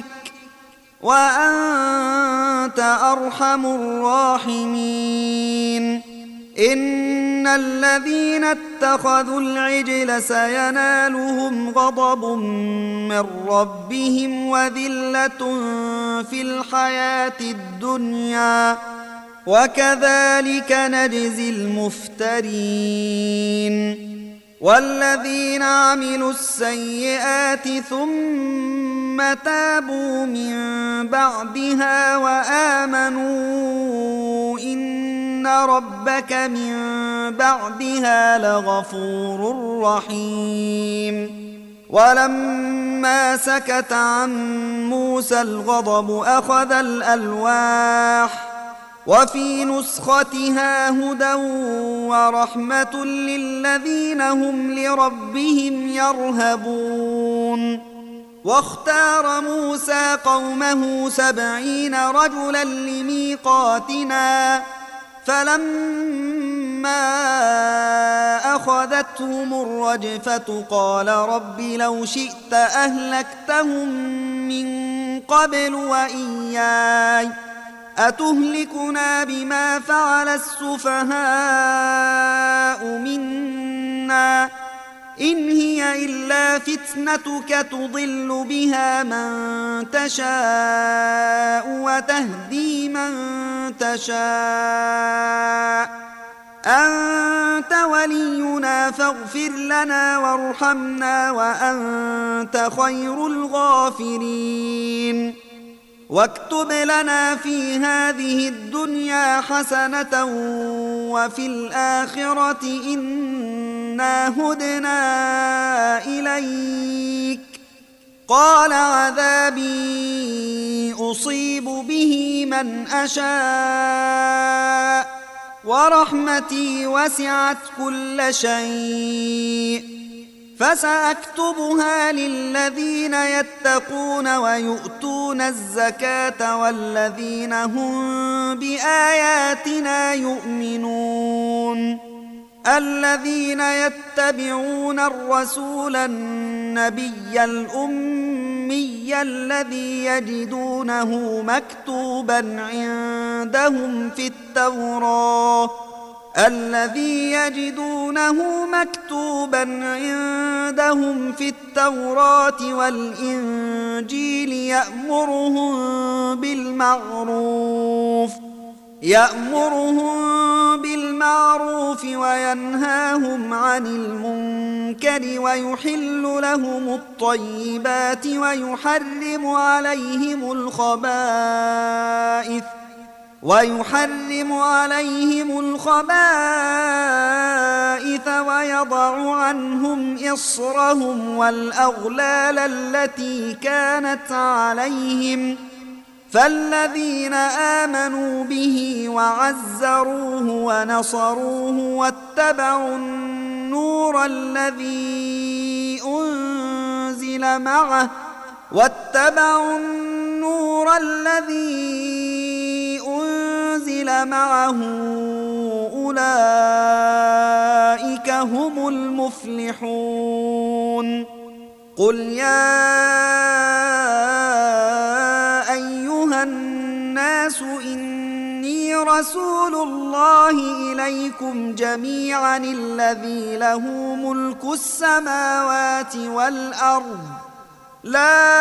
وأنت أرحم الراحمين إن الذين اتخذوا العجل سينالهم غضب من ربهم وذلة في الحياة الدنيا وكذلك نجزي المفترين والذين عملوا السيئات ثم تابوا من بعدها وآمنوا إن ربك من بعدها لغفور رحيم ولما سكت عن موسى الغضب أخذ الألواح وفي نسختها هدى ورحمة للذين هم لربهم يرهبون واختار موسى قومه سبعين رجلا لميقاتنا فلما أخذتهم الرجفة قال رب لو شئت أهلكتهم من قبل وإياي أتهلكنا بما فعل السفهاء منا إن هي إلا فتنتك تضل بها من تشاء وتهدي من تشاء أنت ولينا فاغفر لنا وارحمنا وأنت خير الغافرين واكتب لنا في هذه الدنيا حسنة وفي الآخرة إنا هدنا إليك قال عذابي أصيب به من أشاء ورحمتي وسعت كل شيء فسأكتبها للذين يتقون ويؤتون الزكاة والذين هم بآياتنا يؤمنون الذين يتبعون الرسول النبي الأمي الذي يجدونه مكتوبا عندهم في التوراة الذي يجدونه مكتوبا عندهم في التوراة والإنجيل يأمرهم بالمعروف يأمرهم بالمعروف وينهاهم عن المنكر ويحل لهم الطيبات ويحرم عليهم الخبائث ويحرم عليهم الخبائث ويضع عنهم إصرهم والأغلال التي كانت عليهم فالذين آمنوا به وعزروه ونصروه واتبعوا النور الذي أنزل معه واتبعوا النور الذي أنزل معه أولئك هم المفلحون قل يا أيها الناس إني رسول الله إليكم جميعا الذي له ملك السماوات والأرض لا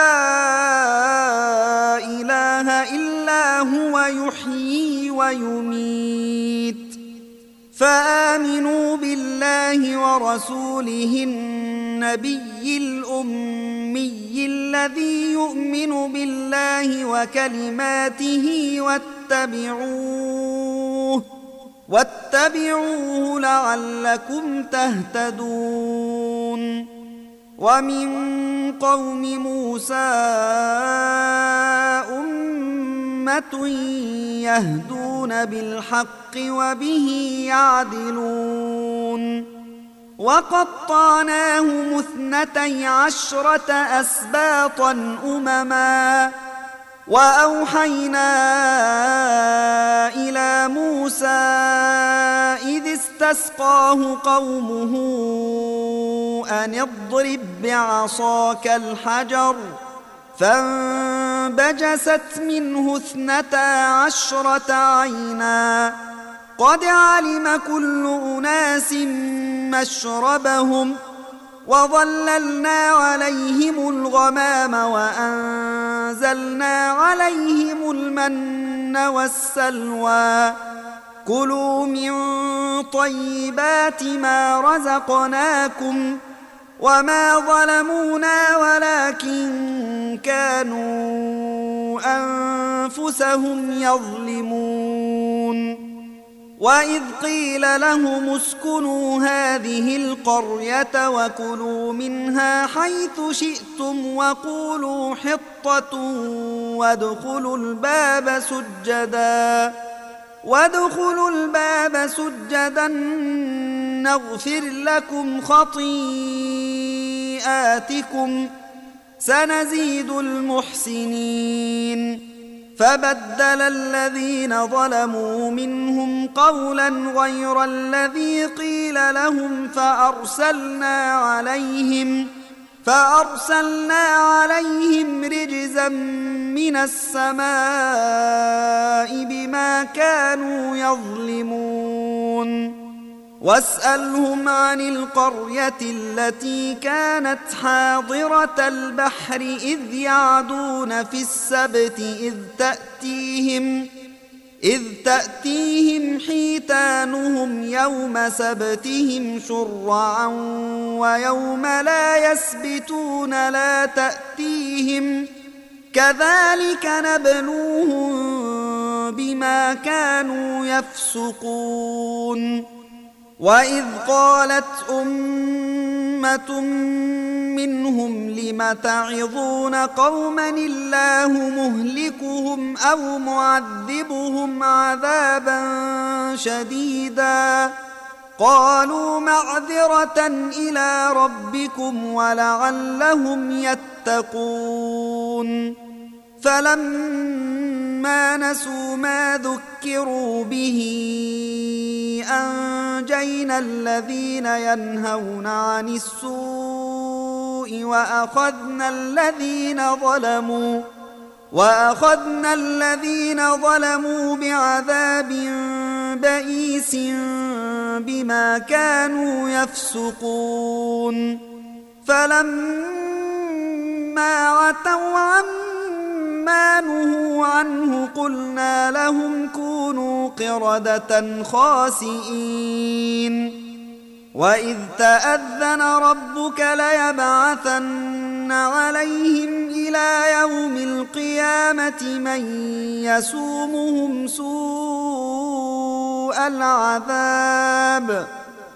إله إلا هو يحيي ويميت فآمنوا بالله ورسوله النبي الأمي الذي يؤمن بالله وكلماته واتبعوه واتبعوه لعلكم تهتدون. ومن قوم موسى أمة يهدون بالحق وبه يعدلون. وقطعناهم اثنتي عشرة أسباطا أمما وأوحينا إلى موسى إذ استسقاه قومه أن اضرب بعصاك الحجر فانبجست منه اثنتا عشرة عينا قد علم كل أناس مشربهم وظللنا عليهم الغمام وأنزلنا عليهم المن والسلوى كلوا من طيبات ما رزقناكم وما ظلمونا ولكن كانوا أنفسهم يظلمون. وإذ قيل لهم اسكنوا هذه القرية وكلوا منها حيث شئتم وقولوا حطة وادخلوا الباب سجدا وادخلوا الباب سجدا نغفر لكم خطيئاتكم سنزيد المحسنين. فبدل الذين ظلموا منهم قولا غير الذي قيل لهم فأرسلنا عليهم فأرسلنا عليهم رجزا من السماء بما كانوا يظلمون. واسألهم عن القرية التي كانت حاضرة البحر إذ يعدون في السبت إذ تأتيهم إذ تأتيهم حيتانهم يوم سبتهم شرعا ويوم لا يسبتون لا تأتيهم كذلك نبلوهم بما كانوا يفسقون. وإذ قالت أمة منهم لم تعظون قوما الله مهلكهم أو معذبهم عذابا شديدا قالوا معذرة إلى ربكم ولعلهم يتقون. فلما نسوا ما ذكروا به أنجينا الذين ينهون عن السوء وأخذنا الذين ظلموا وأخذنا الذين ظلموا بعذاب بئيس بما كانوا يفسقون. فلما عتوا عما نهوا عنه قلنا لهم كونوا قردة خاسئين. وإذ تأذن ربك ليبعثن عليهم إلى يوم القيامة من يسومهم سوء العذاب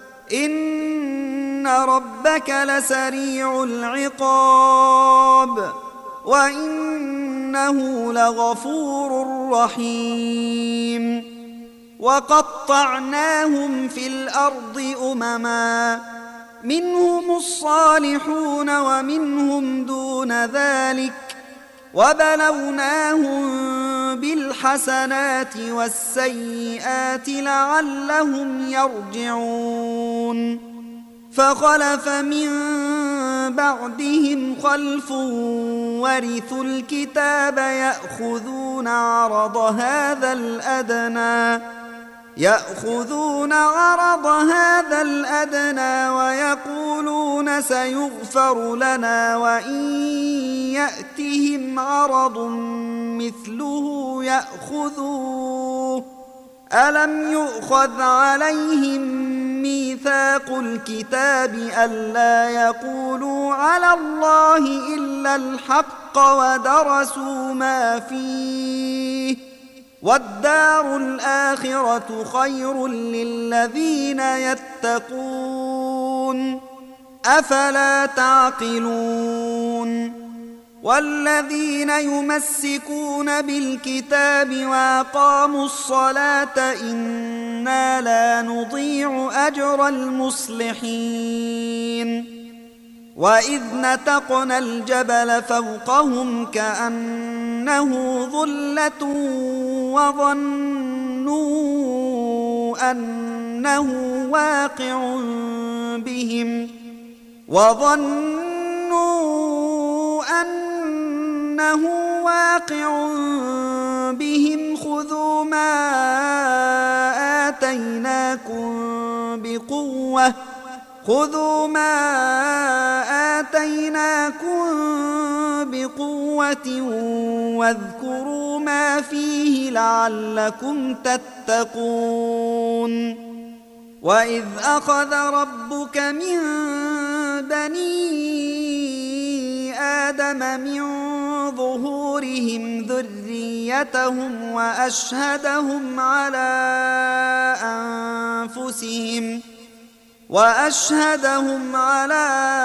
إن ربك لسريع العقاب وإنه لغفور رحيم. وقطعناهم في الأرض أمما منهم الصالحون ومنهم دون ذلك وبلوناهم بالحسنات والسيئات لعلهم يرجعون. فخلف من بعدهم خلف ورثوا الكتاب يأخذون عرض هذا الأدنى يأخذون عرض هذا الأدنى ويقولون سيغفر لنا وإن يأتهم عرض مثله يأخذوه ألم يؤخذ عليهم ميثاق الكتاب ألا يقولوا على الله إلا الحق ودرسوا ما فيه والدار الآخرة خير للذين يتقون أفلا تعقلون والذين يمسكون بالكتاب وأقاموا الصلاة إنا لا نضيع أجر المصلحين وإذ نتقنا الجبل فوقهم كأنه ظلة وظنوا أنه واقع بهم وظنوا أنه واقع بهم خذوا ما آتيناكم بقوة خذوا ما آتيناكم بقوة واذكروا ما فيه لعلكم تتقون وإذ أخذ ربك من بني آدم من ظهورهم ذريتهم وأشهدهم على أنفسهم وأشهدهم على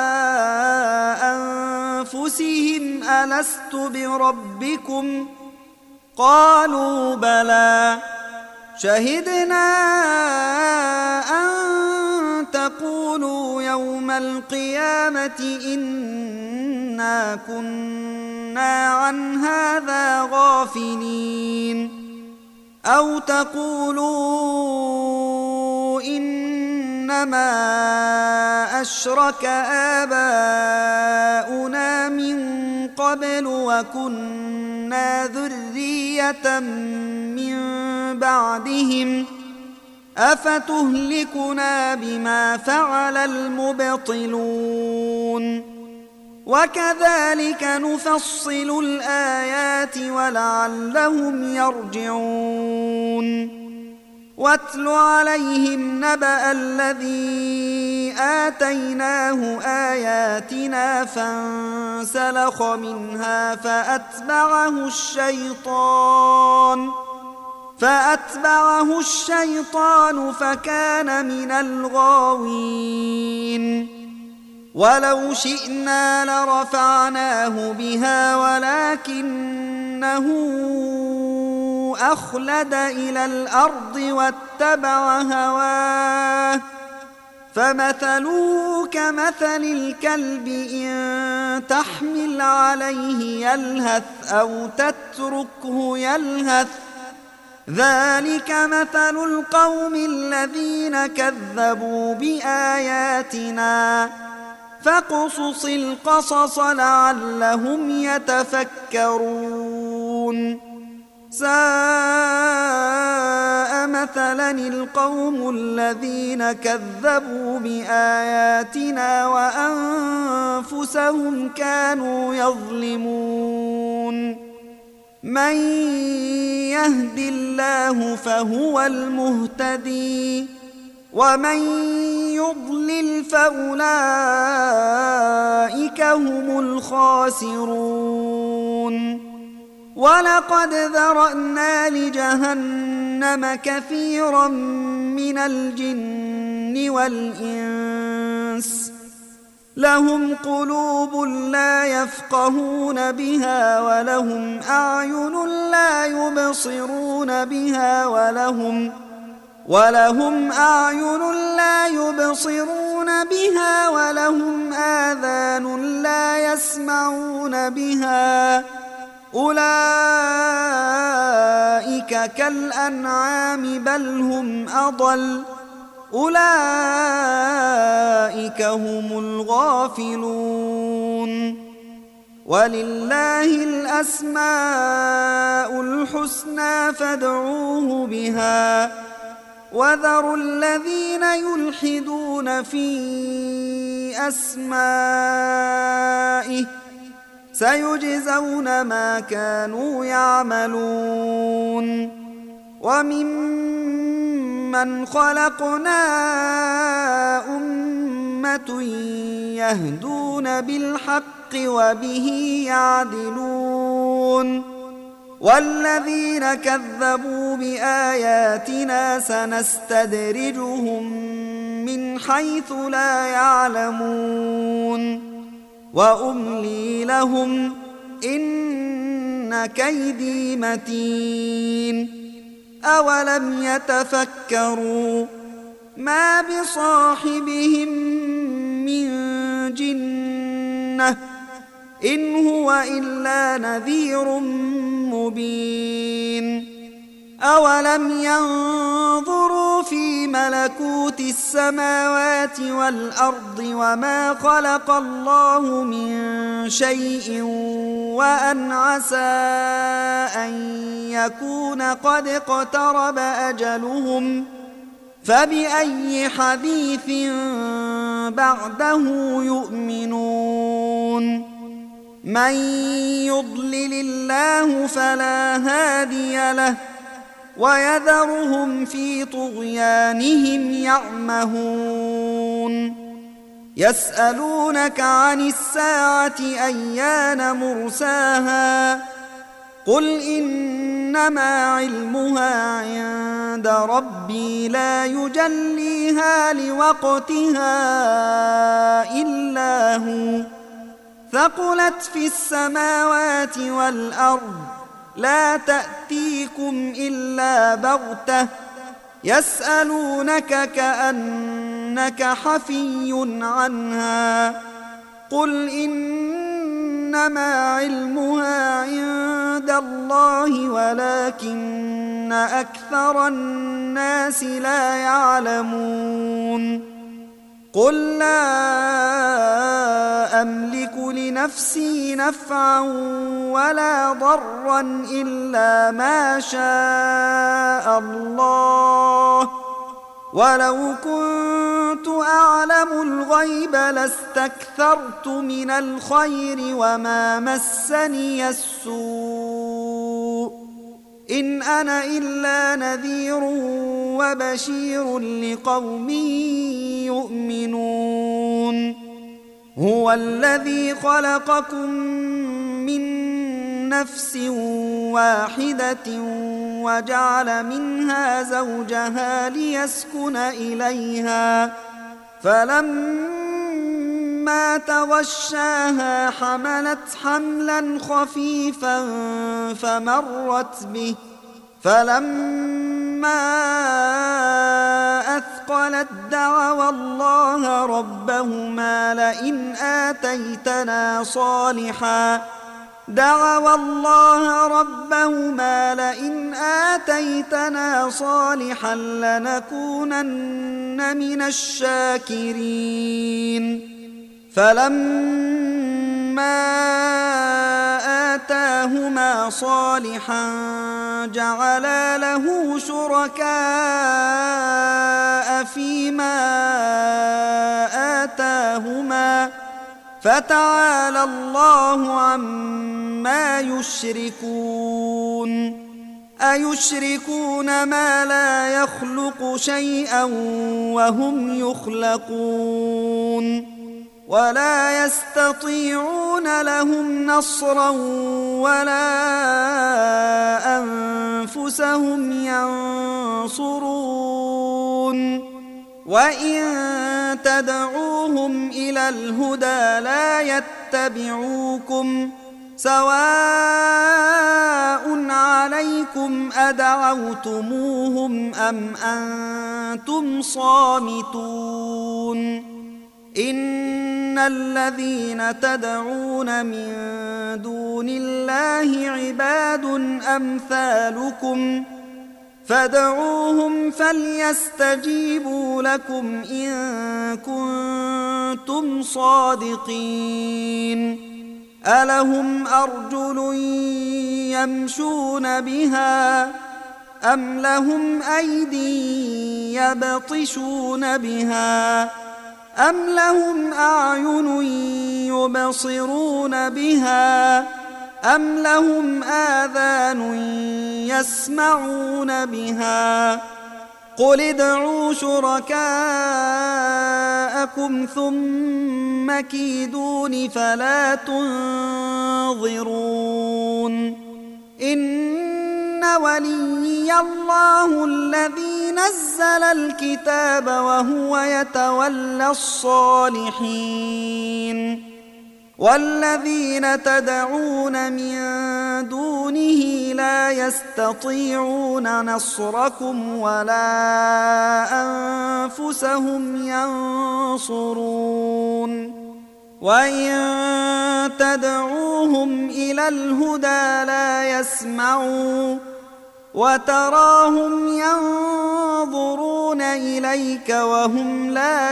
أنفسهم ألست بربكم قالوا بلى شهدنا أن تقولوا يوم القيامة إنا كنا عن هذا غافلين أو تقولوا إنما أشرك آباؤنا من قبل وكنا ذرية من بعدهم أفتهلكنا بما فعل المبطلون وكذلك نفصل الآيات ولعلهم يرجعون واتل عليهم نبأ الذي آتيناه آياتنا فانسلخ منها فأتبعه الشيطان فأتبعه الشيطان فكان من الغاوين ولو شئنا لرفعناه بها ولكنه أخلد إلى الأرض واتبع هواه فمثله كمثل الكلب إن تحمل عليه يلهث أو تتركه يلهث ذلك مثل القوم الذين كذبوا بآياتنا فاقصص القصص لعلهم يتفكرون ساء مثلا القوم الذين كذبوا بآياتنا وأنفسهم كانوا يظلمون من يهد الله فهو المهتدي ومن يضلل فأولئك هم الخاسرون ولقد ذرأنا لجهنم كثيرا من الجن والإنس لهم قلوب لا يفقهون بها ولهم أعين لا يبصرون بها ولهم ولهم أعين لا يبصرون بها ولهم آذان لا يسمعون بها أولئك كالأنعام بل هم أضل أولئك هم الغافلون ولله الأسماء الحسنى فادعوه بها وذروا الذين يلحدون في أسمائه سيجزون ما كانوا يعملون ومما ممن خلقنا أمة يهدون بالحق وبه يعدلون والذين كذبوا بآياتنا سنستدرجهم من حيث لا يعلمون وأملي لهم إن كيدي متين أولم يتفكروا ما بصاحبهم من جنة إن هو إلا نذير مبين أولم ينظروا في ملكوت السماوات والأرض وما خلق الله من شيء وأن عسى أن يكون قد اقترب أجلهم فبأي حديث بعده يؤمنون من يضلل الله فلا هادي له ويذرهم في طغيانهم يعمهون يسألونك عن الساعة أيان مرساها قل إنما علمها عند ربي لا يجليها لوقتها إلا هو ثقلت في السماوات والأرض لا تأتيكم إلا بغتة يسألونك كأنك حفي عنها قل إنما علمها عند الله ولكن أكثر الناس لا يعلمون قل لا أملك لنفسي نفعا ولا ضرا إلا ما شاء الله ولو كنت أعلم الغيب لاستكثرت من الخير وما مسني السوء إن أنا إلا نذير وبشير لقوم يؤمنون هو الذي خلقكم من نفس واحدة وجعل منها زوجها ليسكن إليها فلما تغشاها حملت حملا خفيفا فمرت به فلما أثقلت دعوا الله ربهما لئن آتيتنا صالحا دعوا الله ربهما لئن آتيتنا صالحا لنكونن من الشاكرين فلما آتاهما صالحا جعلا له شركاء فيما آتاهما فتعالى الله عما يشركون أيشركون ما لا يخلق شيئا وهم يخلقون ولا يستطيعون لهم نصرا ولا أنفسهم ينصرون وإن تدعوهم إلى الهدى لا يتبعوكم سواء عليكم أدعوتموهم أم أنتم صامتون إن الذين تدعون من دون الله عباد أمثالكم فادعوهم فليستجيبوا لكم إن كنتم صادقين ألهم أرجل يمشون بها أم لهم أيدي يبطشون بها أم لهم أعين يبصرون بها أم لهم آذان يسمعون بها قل ادعوا شركاءكم ثم كيدون فلا تنظرون إن وليي الله الذي نزل الكتاب وهو يتولى الصالحين والذين تدعون من دونه لا يستطيعون نصركم ولا أنفسهم ينصرون وإن تدعوهم إلى الهدى لا يسمعوا وتراهم ينظرون إليك وهم لا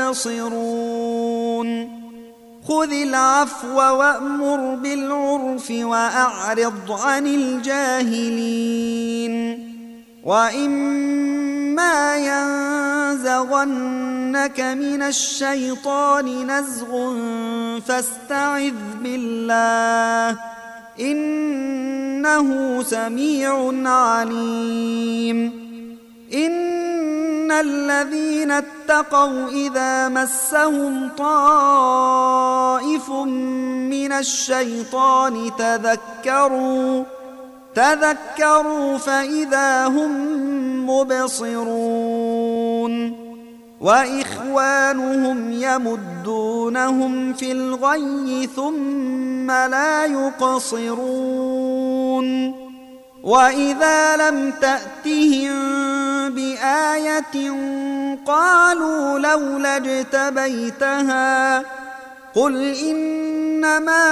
يبصرون خذ العفو وأمر بالعرف وأعرض عن الجاهلين وإما ينزغنك من الشيطان نزغ فاستعذ بالله إنه سميع عليم إن الذين اتقوا إذا مسهم طائف من الشيطان تذكروا تذكروا فإذا هم مبصرون وإخوانهم يمدونهم في الغي ثم لا يقصرون وإذا لم تأتهم بآية قالوا لولا اجتبيتها قل إنما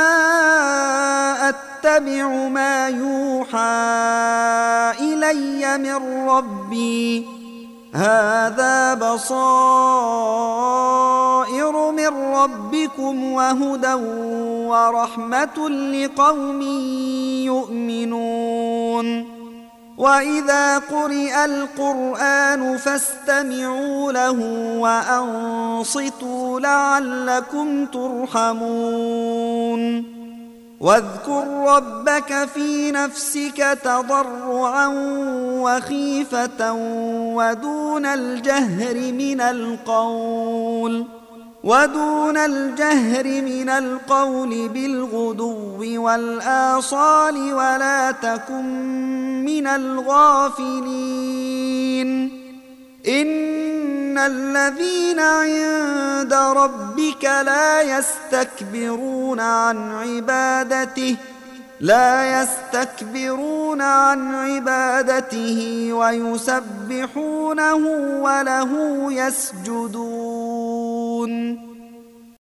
أتبع ما يوحى إلي من ربي هذا بصائر من ربكم وهدى ورحمة لقوم يؤمنون وإذا قرئ القرآن فاستمعوا له وأنصتوا لعلكم ترحمون واذكر ربك في نفسك تضرعا وخيفة ودون الجهر من القول ودون الجهر من القول بالغدو والآصال ولا تكن من الغافلين إن الذين عند ربك لا يستكبرون عن عبادته لا يستكبرون عن عبادته ويسبحونه وله يسجدون